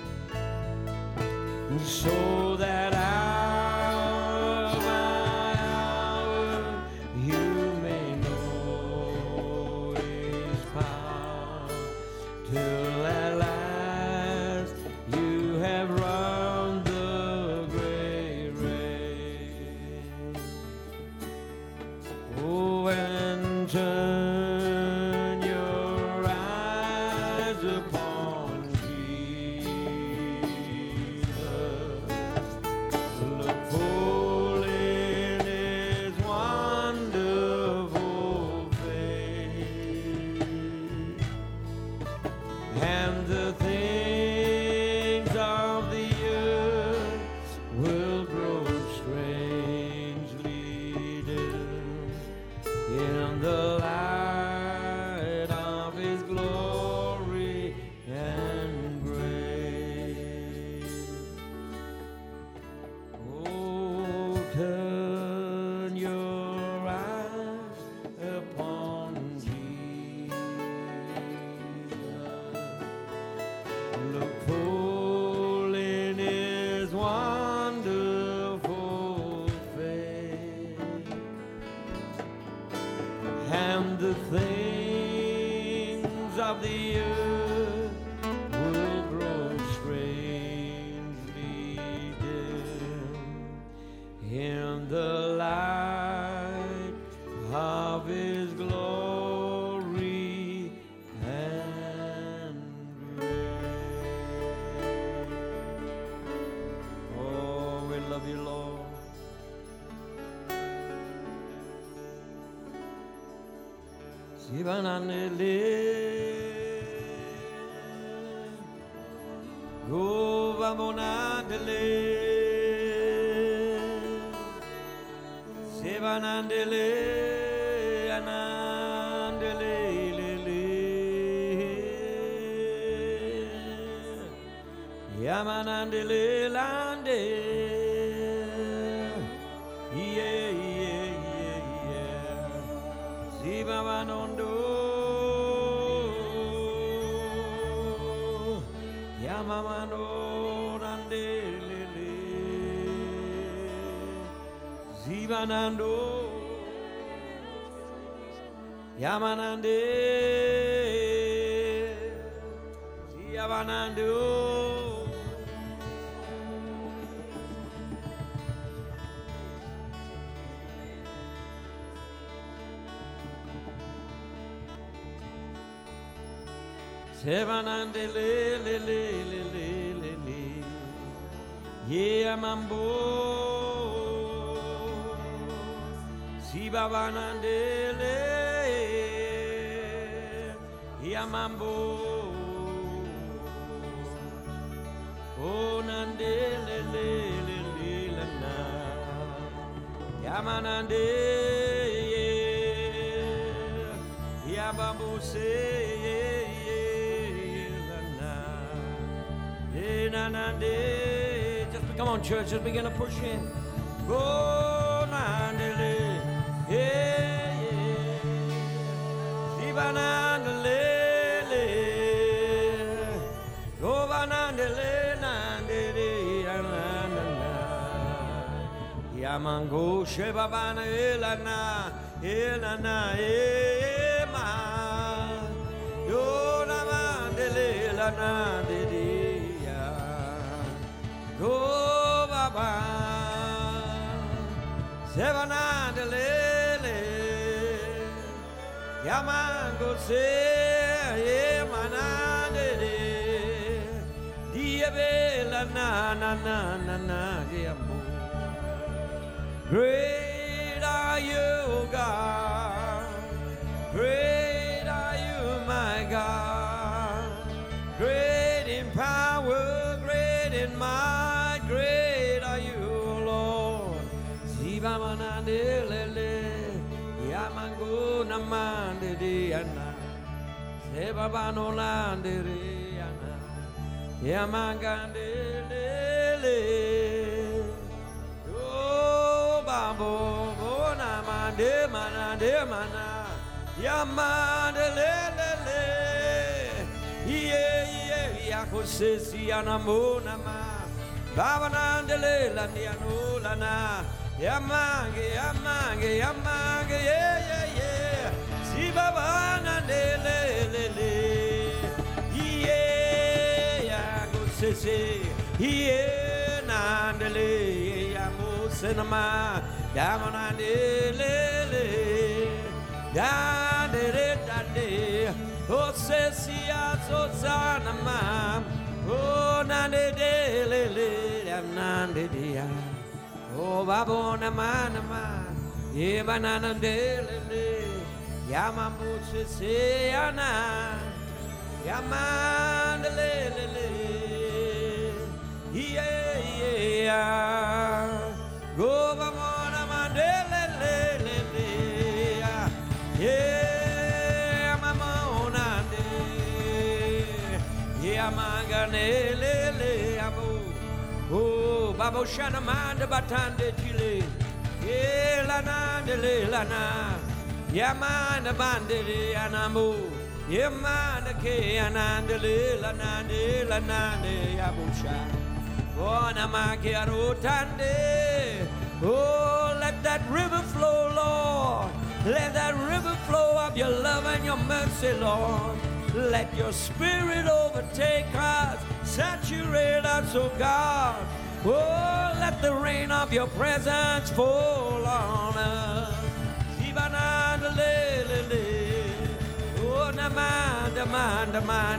so that hour by hour you may know His power, till at last you have run the great race. Oh, and turn your eyes upon Jesus. Look full in His wonderful face, and the things of the earth will grow strangely dim in the light of His glory and grace. Oh, turn your eyes upon Jesus. Look full in His wonderful face, and the things of the earth will grow strangely dim in the light of His glory and grace. Oh, we love you, Lord. Sivananele, Govabonadele, Sivanandele, Anandele, Lele, Yamanandele, Lande, yeah, yeah, yeah, yeah, Sivavanondo, Yamamano, Rande, Lele, Zivanando, Yamanande, Ziavanando. Sevanande le le le le le le le, yeah mambo, sibavanande le, yeah mambo, oh nande le le le le la na, yamanande, yeah, yeah bambo se. Na na de, just Come on, church, let's begin to push in. Go, Nandele. Yeah, yeah. Sibanandele. Go, Banandele, Nandele. Yamango, Shebabana, Elana, Elana, Ema. Yo, Namandele, Elana, Dedia. Go, Baba. Sevanandele. Yamango, Se, Emanandele. Diabela, na, na, na, na, na, Diamo. Great are you, God. Great are you, my God. Great in power, great in might, great are you, Lord. Sibamanandelele, Yamango namande diana, Sebabanolandere ana, Yamangandelele. Babo, bona mande mana de mana, yamande le le le, ye ye yakose si anamona ma, babanande le la niano la na, yamange yamange yamange ye ye ye, si babanande le le le, ye yakose si, ye nandele yamo. Cinema, Yamanande, Dande, Dande, O Cecia, Sosanama, O Nande, Nande, Dia, O Babona Manama, Yebanana, Yamamu, Ceana, Yamandele, yeah, yeah. Go Bamona Mandele, yeah, Mamona, yeah, Manganele, Abu, oh, Babo Shanamanda Batande Chile, yeah, Lana, de Lana, Yamana Bande, Anamu, Yamana K, Anandele, Lana, de Lana, de Abusha. Oh, let that river flow, Lord. Let that river flow of your love and your mercy, Lord. Let your spirit overtake us, saturate us, oh God. Oh, let the rain of your presence fall on us. Oh, naman, naman, naman,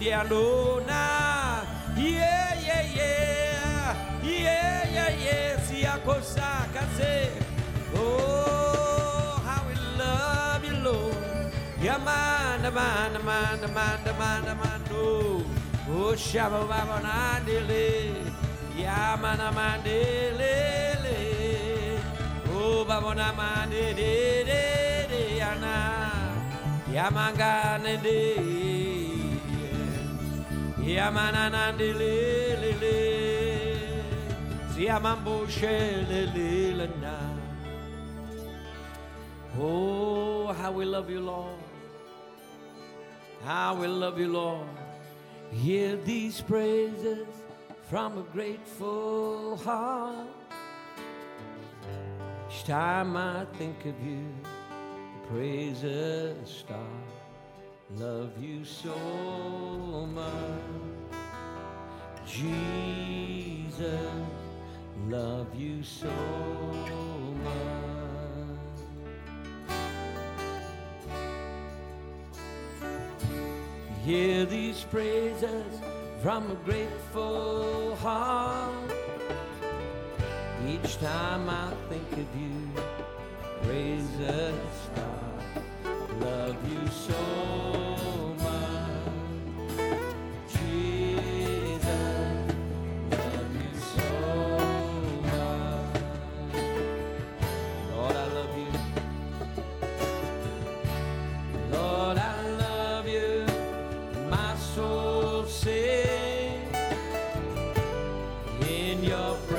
yeah, yeah, yeah, yeah, yeah, yeah, Siakosa Kase. Oh, how we love you, Lord. Yaman, man, man, man, man, man, oh, oh, Shabba Babonandele, Yaman, Mandele, oh, Babonamande, Yana, Yamangane. Yamanandele, Siamamboshe, Lelena. Oh, how we love you, Lord. How we love you, Lord. Hear these praises from a grateful heart. Each time I think of you, the praises start. Love you so much, Jesus, love you so much. Hear these praises from a grateful heart. Each time I think of you, praises start. Love you so much, Jesus, love you so much. Lord, I love you. Lord, I love you. My soul sings in your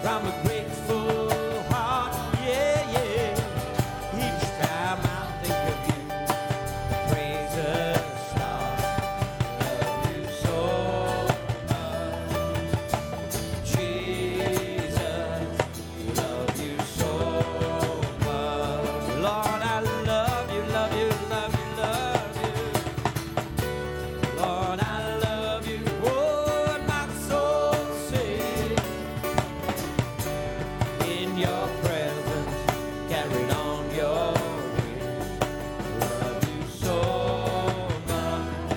from a grateful heart. Yeah, yeah. Each time I think of you, praises start. Love you so much, Jesus. Love you so much, Lord. I love you, love you, love you, love you. Lord, I love you. Oh, my soul sings in your presence, carried on your way. Love you so much,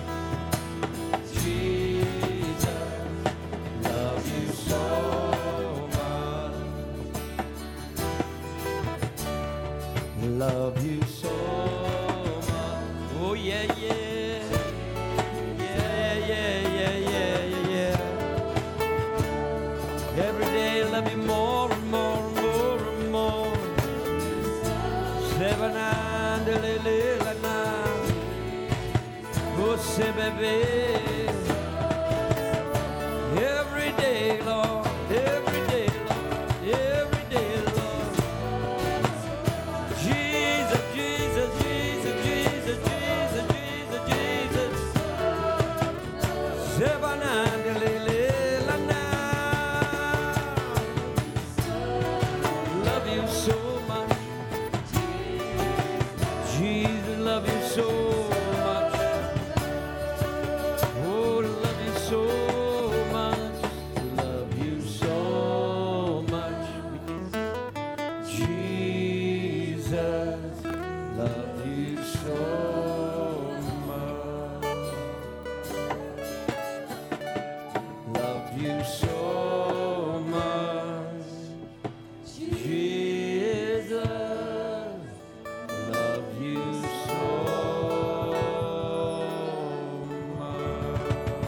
Jesus. Love you so much. Love you so much. Oh, yeah, yeah. Yeah, yeah, yeah, yeah, yeah, yeah. Every day I love you more and more and more and more. Seven and a little now. Oh, say, baby. Every day, Lord. Every day, Lord. Every day, Lord. Jesus, Jesus, Jesus, Jesus, Jesus, Jesus, Jesus. Seven and a little now. Love you so much. Jesus, love you so much. Oh, love you so much. Love you so much. Jesus, love you so much. Love you so much. Jesus, love you so much.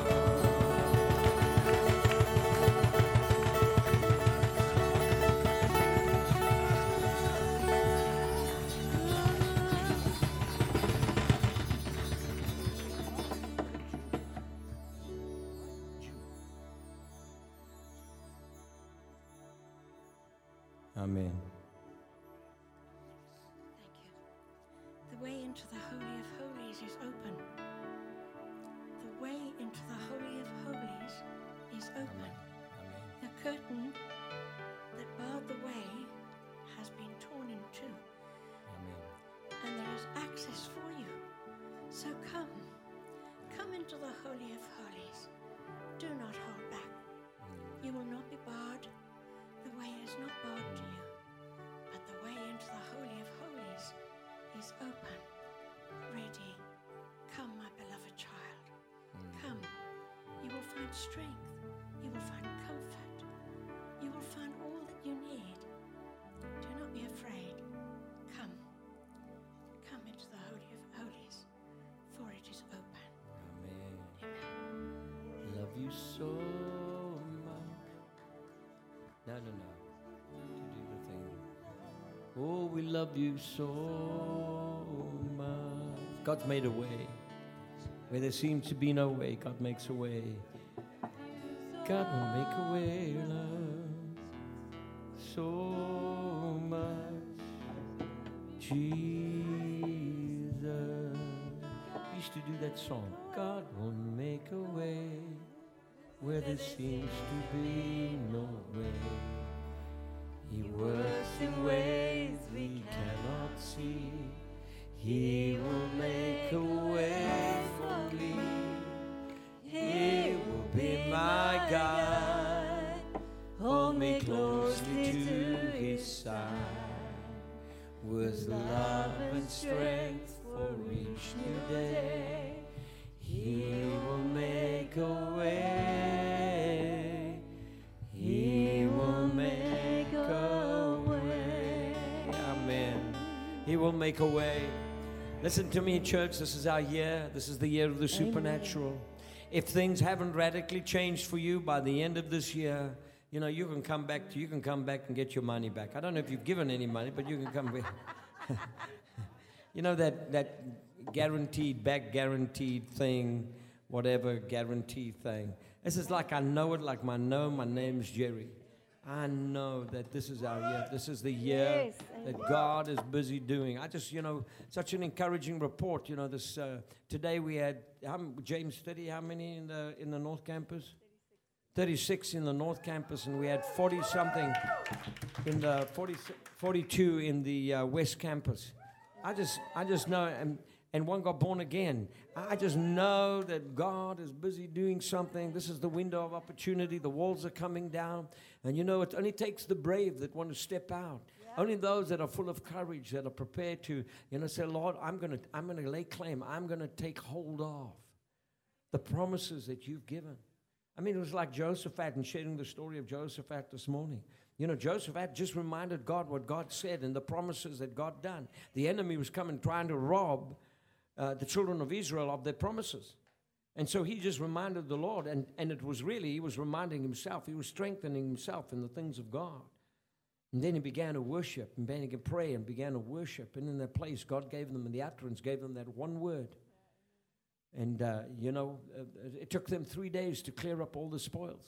Amen. Thank you. The way into the Holy of Holies is open. The way into the Holy of Holies is open. The curtain that barred the way has been torn in two, and there is access for you. So come, come into the Holy of Holies. Do not hold back. You will not be barred. The way is not barred to you, but the way into the Holy of Holies is open, ready. Come, my beloved child. Come. You will find strength. You will find comfort. You will find all that you need. Do not be afraid. Come. Come into the Holy of Holies, for it is open. Amen. Amen. Love you so much. No, no, no. To do the thing. Oh, we love you so much. God's made a way. Where there seems to be no way, God makes a way. God will make a way, love. So much. Jesus. We used to do that song. God will make a way where there seems to be no way. He works in ways we cannot see. He will make a way for me. He will be my guide. Hold me closely to his side. With love and strength for each new day. He will make a way. He will make a way. Amen. He will make a way. Listen to me, church. This is our year. This is the year of the supernatural. If things haven't radically changed for you by the end of this year, you know, you can come back to, you can come back and get your money back. I don't know if you've given any money, but you can come back. You know that, that guaranteed, back guaranteed thing, whatever guarantee thing. This is like I know it like my know, my name's Jerry. I know that this is our year. This is the year Yes, that amen. God is busy doing. I just, you know, such an encouraging report. You know, this uh, today we had how, m- James thirty. How many in the in the North Campus? thirty-six in the North Campus, and we had forty something in the forty, forty-two in the uh, West Campus. I just, I just know, and and one got born again. I just know that God is busy doing something. This is the window of opportunity. The walls are coming down. And you know, it only takes the brave that want to step out. Yeah. Only those that are full of courage, that are prepared to, you know, say, Lord, I'm going to I'm going to lay claim. I'm going to take hold of the promises that you've given. I mean, it was like Jehoshaphat and sharing the story of Jehoshaphat this morning. You know, Jehoshaphat just reminded God what God said and the promises that God done. The enemy was coming trying to rob Uh, the children of Israel of their promises. And so he just reminded the Lord, and, and it was really, he was reminding himself, he was strengthening himself in the things of God. And then he began to worship, and began to pray, and began to worship. And in that place, God gave them, and the utterance gave them that one word. And, uh, you know, uh, it took them three days to clear up all the spoils,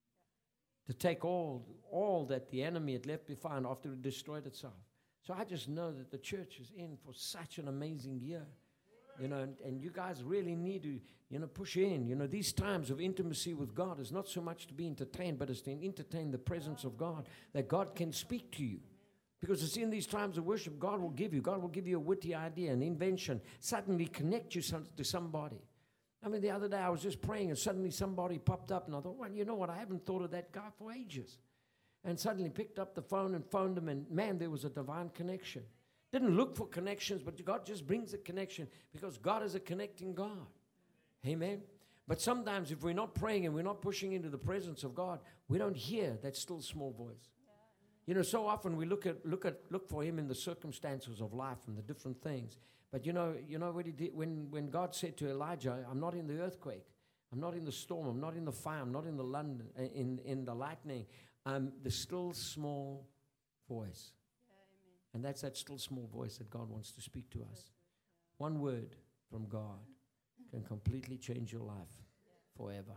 to take all, all that the enemy had left behind after it destroyed itself. So I just know that the church is in for such an amazing year. You know, and, and you guys really need to, you know, push in. You know, these times of intimacy with God is not so much to be entertained, but it's to entertain the presence of God, that God can speak to you. Because it's in these times of worship, God will give you. God will give you a witty idea, an invention, suddenly connect you some, to somebody. I mean, the other day I was just praying, and suddenly somebody popped up, and I thought, well, you know what, I haven't thought of that guy for ages. And suddenly picked up the phone and phoned him, and man, there was a divine connection. Didn't look for connections, but God just brings a connection because God is a connecting God. Amen. But sometimes if we're not praying and we're not pushing into the presence of God, we don't hear that still small voice. You know, so often we look at look at look for him in the circumstances of life and the different things. But you know, you know what he did when, when God said to Elijah, I'm not in the earthquake, I'm not in the storm, I'm not in the fire, I'm not in the London in, in the lightning. I'm the still small voice. And that's that still small voice that God wants to speak to us. One word from God can completely change your life forever.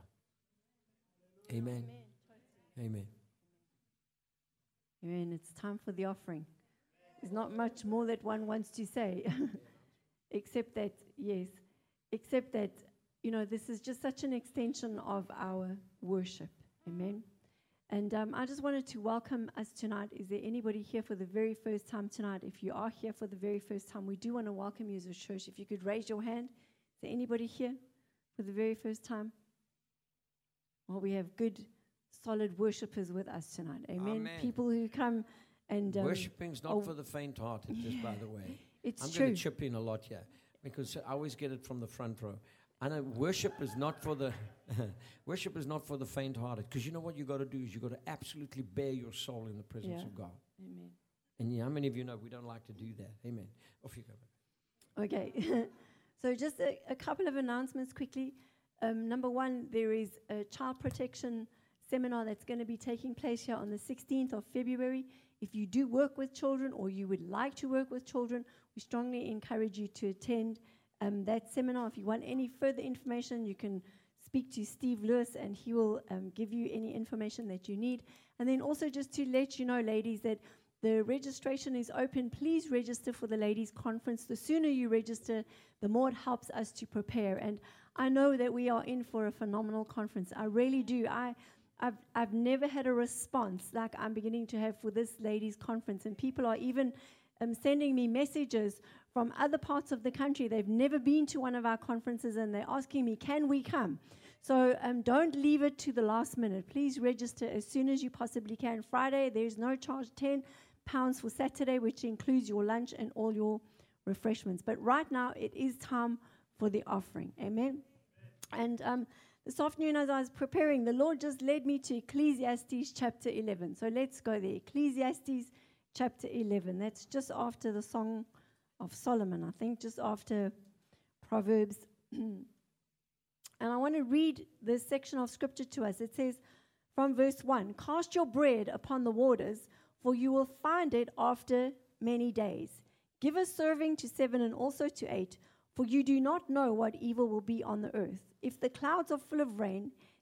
Amen. Amen. Amen. It's time for the offering. There's not much more that one wants to say, except that, yes, except that, you know, this is just such an extension of our worship. Amen. And um, I just wanted to welcome us tonight. Is there anybody here for the very first time tonight? If you are here for the very first time, we do want to welcome you as a church. If you could raise your hand. Is there anybody here for the very first time? Well, we have good, solid worshipers with us tonight. Amen. Amen. People who come and... Um, Worshiping's not oh, for the faint-hearted, just by the way. It's I'm true. going to chip in a lot here because I always get it from the front row. I know worship is not for the worship is not for the faint-hearted, because you know what you got to do is you got to absolutely bear your soul in the presence Yeah. of God. Amen. And yeah, how many of you know we don't like to do that? Amen. Off you go. Okay. So just a, a couple of announcements quickly. Um, number one, there is a child protection seminar that's going to be taking place here on the sixteenth of February. If you do work with children or you would like to work with children, we strongly encourage you to attend um, that seminar. If you want any further information, you can speak to Steve Lewis and he will um, give you any information that you need. And then also just to let you know, ladies, that the registration is open. Please register for the ladies' conference. The sooner you register, the more it helps us to prepare. And I know that we are in for a phenomenal conference. I really do. I, I've, I've never had a response like I'm beginning to have for this ladies' conference. And people are even um, sending me messages from other parts of the country. They've never been to one of our conferences, and they're asking me, can we come? So um, don't leave it to the last minute. Please register as soon as you possibly can. Friday, there's no charge, ten pounds for Saturday, which includes your lunch and all your refreshments. But right now, it is time for the offering. Amen? And um, this afternoon, as I was preparing, the Lord just led me to Ecclesiastes chapter eleven. So let's go there. Ecclesiastes chapter eleven. That's just after the Song of Solomon, I think, just after Proverbs. And I want to read this section of scripture to us. It says from verse one, cast your bread upon the waters, for you will find it after many days. Give a serving to seven and also to eight, for you do not know what evil will be on the earth. If the clouds are full of rain,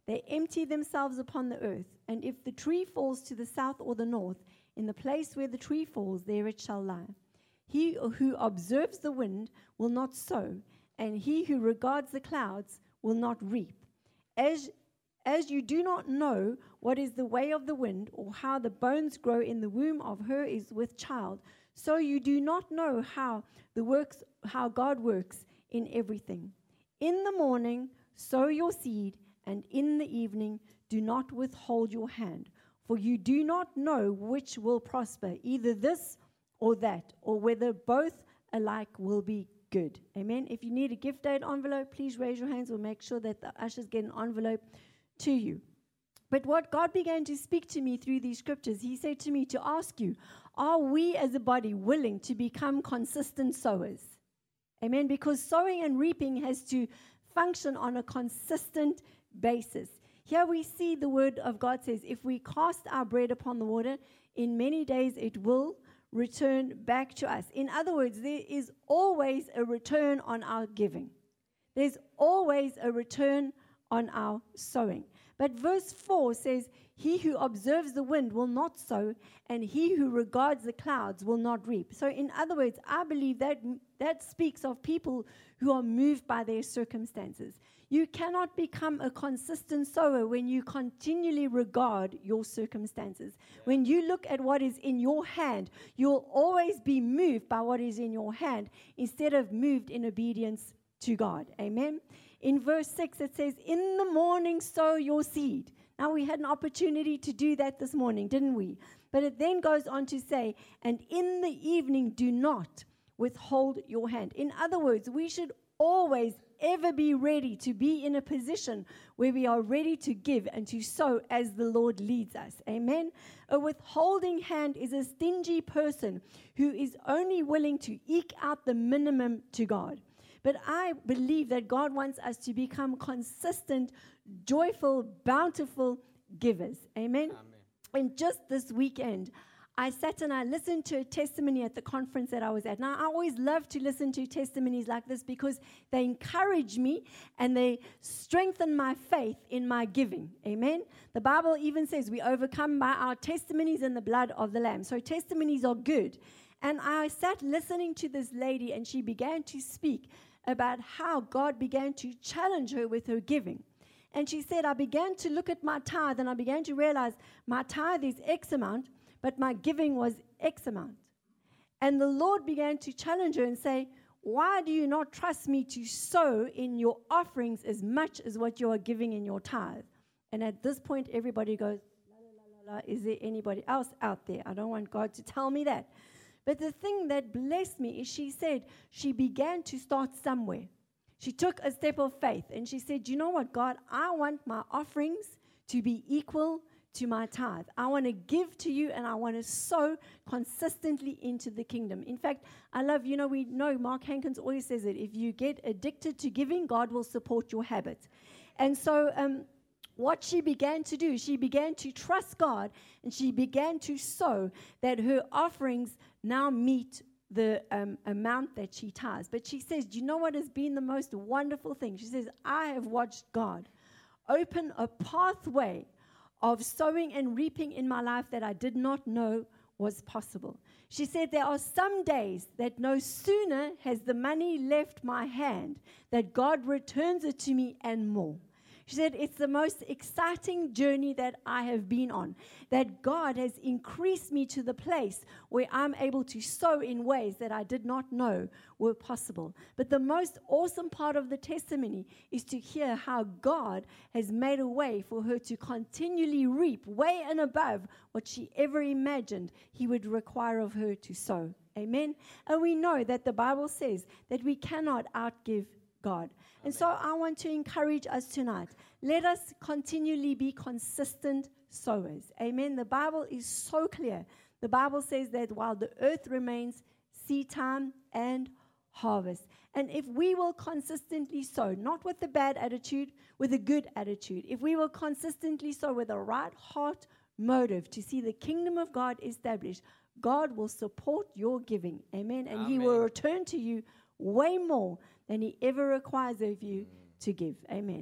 They empty themselves upon the earth. And if the tree falls to the south or the north, in the place where the tree falls, there it shall lie. He who observes the wind will not sow, and he who regards the clouds will not reap. As, as you do not know what is the way of the wind, or how the bones grow in the womb of her is with child, so you do not know how the works, how God works in everything. In the morning sow your seed, and in the evening do not withhold your hand, for you do not know which will prosper, either this or that, or whether both alike will be good. Amen. If you need a gift aid envelope, please raise your hands. We'll make sure that the ushers get an envelope to you. But what God began to speak to me through these scriptures, he said to me to ask you, are we as a body willing to become consistent sowers? Amen. Because sowing and reaping has to function on a consistent basis. Here we see the word of God says, if we cast our bread upon the water, in many days it will return back to us. In other words, there is always a return on our giving. There's always a return on our sowing. But verse four says, he who observes the wind will not sow, and he who regards the clouds will not reap. So in other words, I believe that that speaks of people who are moved by their circumstances. You cannot become a consistent sower when you continually regard your circumstances. Yeah. When you look at what is in your hand, you'll always be moved by what is in your hand instead of moved in obedience to God. Amen. In verse six, it says, in the morning sow your seed. Now, we had an opportunity to do that this morning, didn't we? But it then goes on to say, and in the evening do not withhold your hand. In other words, we should always ever be ready to be in a position where we are ready to give and to sow as the Lord leads us. Amen. A withholding hand is a stingy person who is only willing to eke out the minimum to God. But I believe that God wants us to become consistent, joyful, bountiful givers. Amen. Amen. And just this weekend, I sat and I listened to a testimony at the conference that I was at. Now, I always love to listen to testimonies like this because they encourage me and they strengthen my faith in my giving. Amen. The Bible even says we overcome by our testimonies and the blood of the Lamb. So testimonies are good. And I sat listening to this lady, and she began to speak about how God began to challenge her with her giving. And she said, I began to look at my tithe, and I began to realize my tithe is X amount, but my giving was X amount. And the Lord began to challenge her and say, why do you not trust me to sow in your offerings as much as what you are giving in your tithe? And at this point, everybody goes, la, la, la, la, is there anybody else out there? I don't want God to tell me that. But the thing that blessed me is she said she began to start somewhere. She took a step of faith, and she said, you know what, God, I want my offerings to be equal to my tithe. I want to give to you, and I want to sow consistently into the kingdom. In fact, I love, you know, we know Mark Hankins always says it, if you get addicted to giving, God will support your habit. And so um, what she began to do, she began to trust God, and she began to sow that her offerings now meet the um, amount that she tithes. But she says, do you know what has been the most wonderful thing? She says, I have watched God open a pathway of sowing and reaping in my life that I did not know was possible. She said, there are some days that no sooner has the money left my hand that God returns it to me and more. She said, it's the most exciting journey that I have been on, that God has increased me to the place where I'm able to sow in ways that I did not know were possible. But the most awesome part of the testimony is to hear how God has made a way for her to continually reap way and above what she ever imagined He would require of her to sow. Amen? And we know that the Bible says that we cannot outgive God. And so I want to encourage us tonight. Let us continually be consistent sowers. Amen. The Bible is so clear. The Bible says that while the earth remains, seed time and harvest. And if we will consistently sow, not with a bad attitude, with a good attitude, if we will consistently sow with a right heart motive to see the kingdom of God established, God will support your giving. Amen. And Amen. He will return to you way more than He ever requires of you to give. Amen.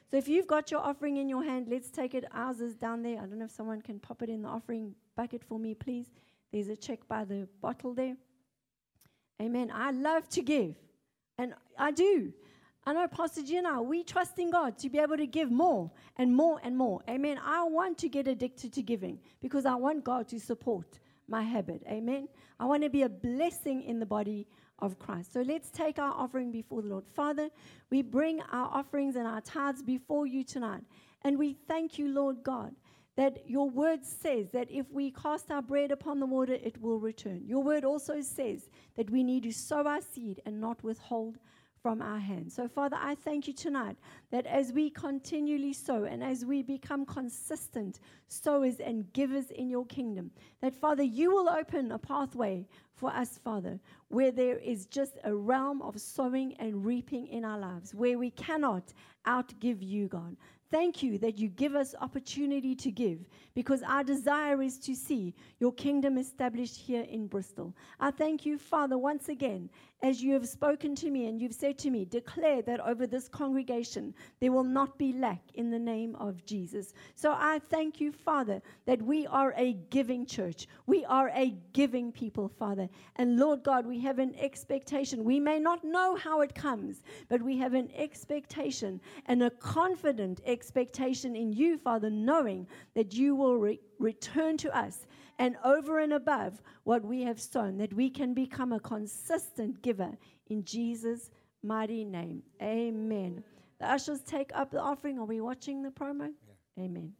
So if you've got your offering in your hand, let's take it. Ours is down there. I don't know if someone can pop it in the offering bucket for me, please. There's a check by the bottle there. Amen. I love to give, and I do. I know Pastor G and I, we trust in God to be able to give more and more and more. Amen. I want to get addicted to giving because I want God to support my habit. Amen. I want to be a blessing in the body of Christ. So let's take our offering before the Lord. Father, we bring our offerings and our tithes before you tonight. And we thank you, Lord God, that your word says that if we cast our bread upon the water, it will return. Your word also says that we need to sow our seed and not withhold from our hands. So, Father, I thank you tonight that as we continually sow and as we become consistent sowers and givers in your kingdom, that, Father, you will open a pathway for us, Father, where there is just a realm of sowing and reaping in our lives, where we cannot outgive you, God. Thank you that you give us opportunity to give, because our desire is to see your kingdom established here in Bristol. I thank you, Father, once again, as you have spoken to me and you've said to me, declare that over this congregation there will not be lack in the name of Jesus. So I thank you, Father, that we are a giving church. We are a giving people, Father. And Lord God, we have an expectation. We may not know how it comes, but we have an expectation and a confident expectation in you, Father, knowing that you will re- return to us and over and above what we have sown, that we can become a consistent giver in Jesus' mighty name. Amen. The ushers take up the offering. Are we watching the promo? Yeah. Amen.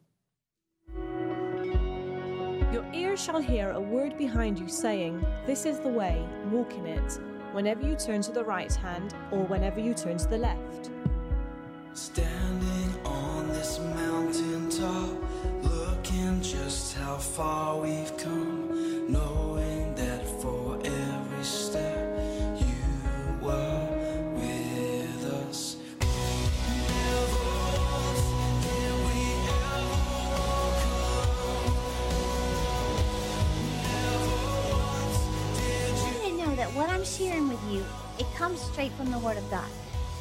Your ears shall hear a word behind you saying, "This is the way, walk in it," whenever you turn to the right hand or whenever you turn to the left. Standing on this mountain top, looking just how far we've come, knowing that for every step you were with us. Never once did we ever walk alone. Never once did you. I know that what I'm sharing with you, it comes straight from the Word of God.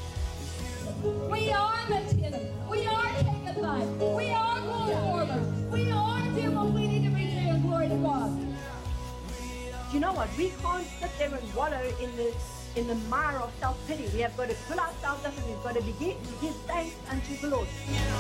We are Matilda. We are Takeathite. We are going forward. We are doing what we need to be doing. Glory to God. You know what? We can't sit there and wallow in the in the mire of self-pity. We have got to pull ourselves up and we've got to begin to give thanks unto the Lord.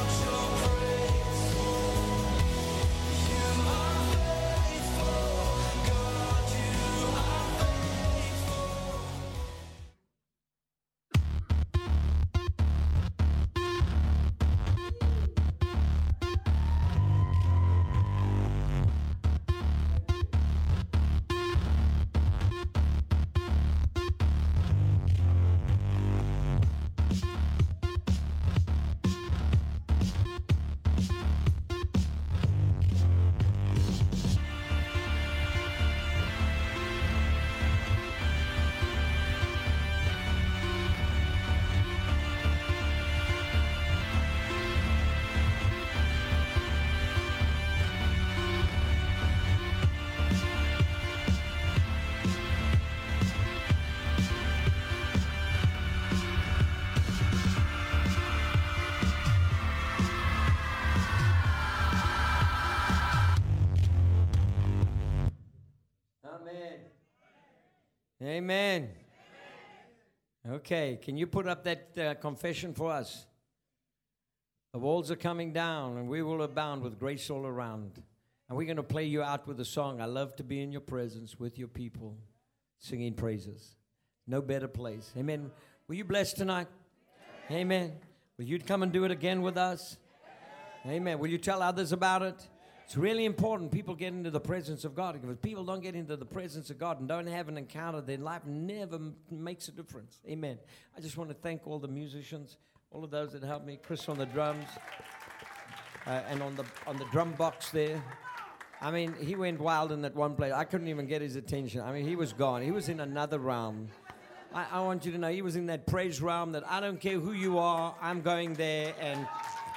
Amen. Okay, can you put up that uh, confession for us? The walls are coming down, and we will abound with grace all around. And we're going to play you out with a song. I love to be in your presence with your people, singing praises. No better place. Amen. Were you blessed tonight? Amen. Will you come and do it again with us? Amen. Will you tell others about it? It's really important people get into the presence of God. If people don't get into the presence of God and don't have an encounter, their life never m- makes a difference. Amen. I just want to thank all the musicians, all of those that helped me. Chris on the drums, uh, and on the on the drum box there. I mean, he went wild in that one place. I couldn't even get his attention. I mean, he was gone. He was in another realm. I, I want you to know he was in that praise realm that I don't care who you are, I'm going there. And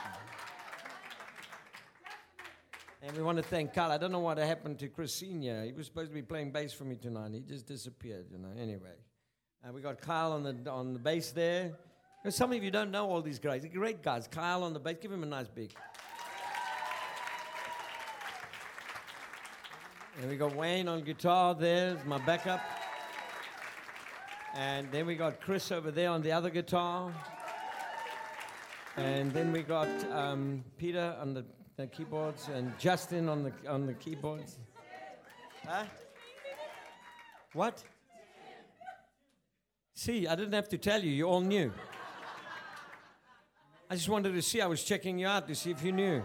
And we want to thank Carl. I don't know what happened to Chris Senior He was supposed to be playing bass for me tonight. He just disappeared, you know. Anyway, uh, we got Kyle on the on the bass there, Because some of you don't know all these guys. They're great guys. Kyle on the bass. Give him a nice big. And we got Wayne on guitar. There's my backup. And then we got Chris over there on the other guitar. And then we got um, Peter on the, the keyboards and Justin on the on the keyboards. Huh? What? See, I didn't have to tell you. You all knew. I just wanted to see. I was checking you out to see if you knew.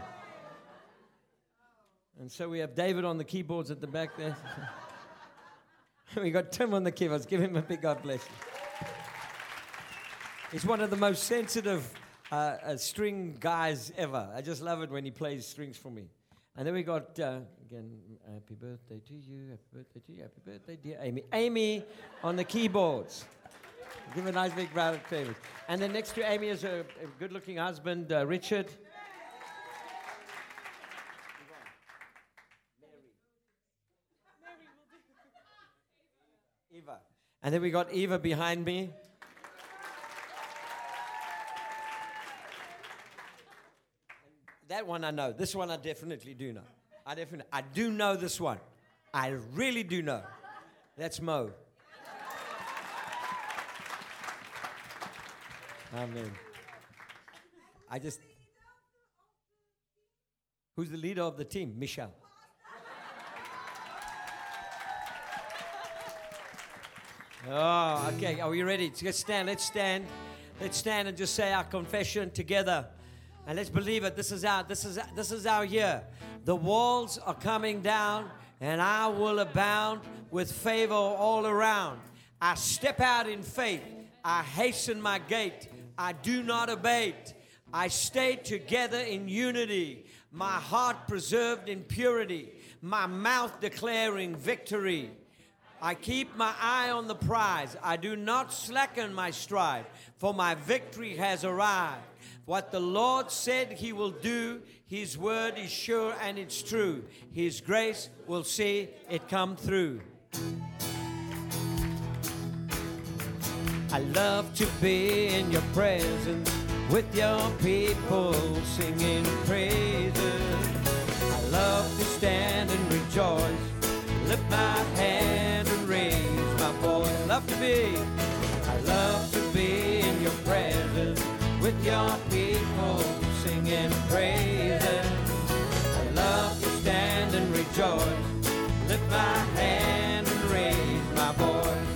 And so we have David on the keyboards at the back there. We got Tim on the keyboards. Give him a big God bless you. He's one of the most sensitive uh, uh, string guys ever. I just love it when he plays strings for me. And then we got, uh, again, happy birthday to you, happy birthday to you, happy birthday, dear Amy. Amy on the keyboards. Give a nice big round of applause. And then next to Amy is a, a good-looking husband, uh, Richard. Eva. And then we got Eva behind me. That one I know. This one I definitely do know. I definitely, I do know this one. I really do know. That's Mo. Amen. I just. Who's the leader of the team? Michelle. Oh, okay. Are we ready? Let's stand. Let's stand. Let's stand and just say our confession together. And let's believe it. This is our, this is, this is our year. The walls are coming down, and I will abound with favor all around. I step out in faith. I hasten my gait. I do not abate. I stay together in unity. My heart preserved in purity. My mouth declaring victory. I keep my eye on the prize. I do not slacken my stride, for my victory has arrived. What the Lord said he will do, his word is sure and it's true. His grace will see it come through. I love to be in your presence with your people singing praises. I love to stand and rejoice, lift my hand and raise my voice. Love to be, I love to be in your presence with your people singing praises. I love to stand and rejoice, lift my hand and raise my voice.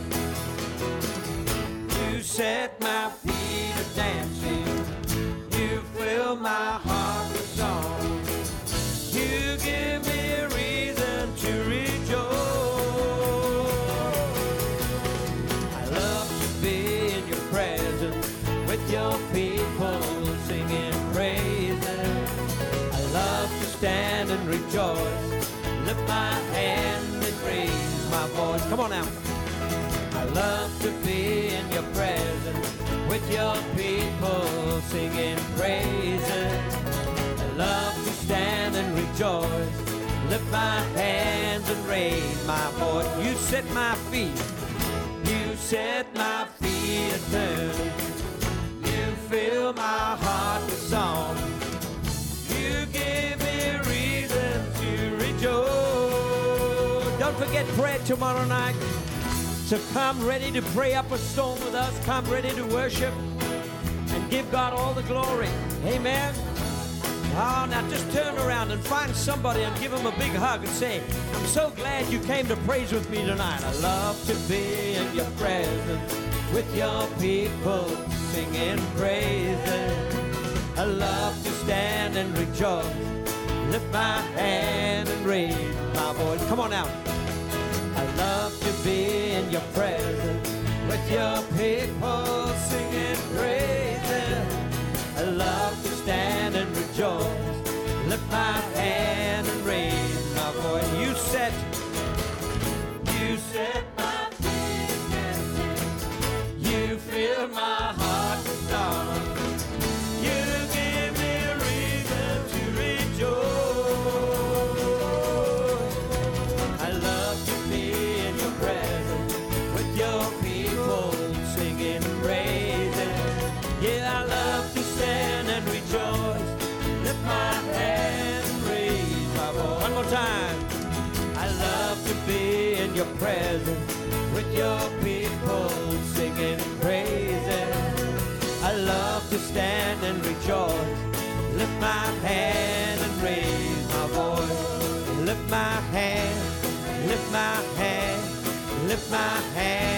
You set my feet a dancing, you fill my heart with song. You give me a reason to rejoice. I love to be in your presence with your people singing praises. I love to stand and rejoice, lift my hand and raise my voice. Come on now. I love to be in your presence with your people singing praises. I love to stand and rejoice, lift my hands and raise my voice. You set my feet, you set my feet a turning. You fill my heart with song. You give me reason to rejoice. Don't forget prayer tomorrow night. So come ready to pray up a storm with us. Come ready to worship and give God all the glory. Amen. Oh, now just turn around and find somebody and give them a big hug and say, I'm so glad you came to praise with me tonight. I love to be in your presence with your people singing praises. I love to stand and rejoice, lift my hand and raise my voice. Come on now. I love to be in your presence with your people singing praises. I love to stand and rejoice, lift my hand and raise my voice. You set, you set my feet dancing. You fill my heart with song. You give me a reason to rejoice. I love to be in your presence with your people singing praise. in your presence with your people singing praises. I love to stand and rejoice, lift my hand and raise my voice. Lift my hand, lift my hand, lift my hand.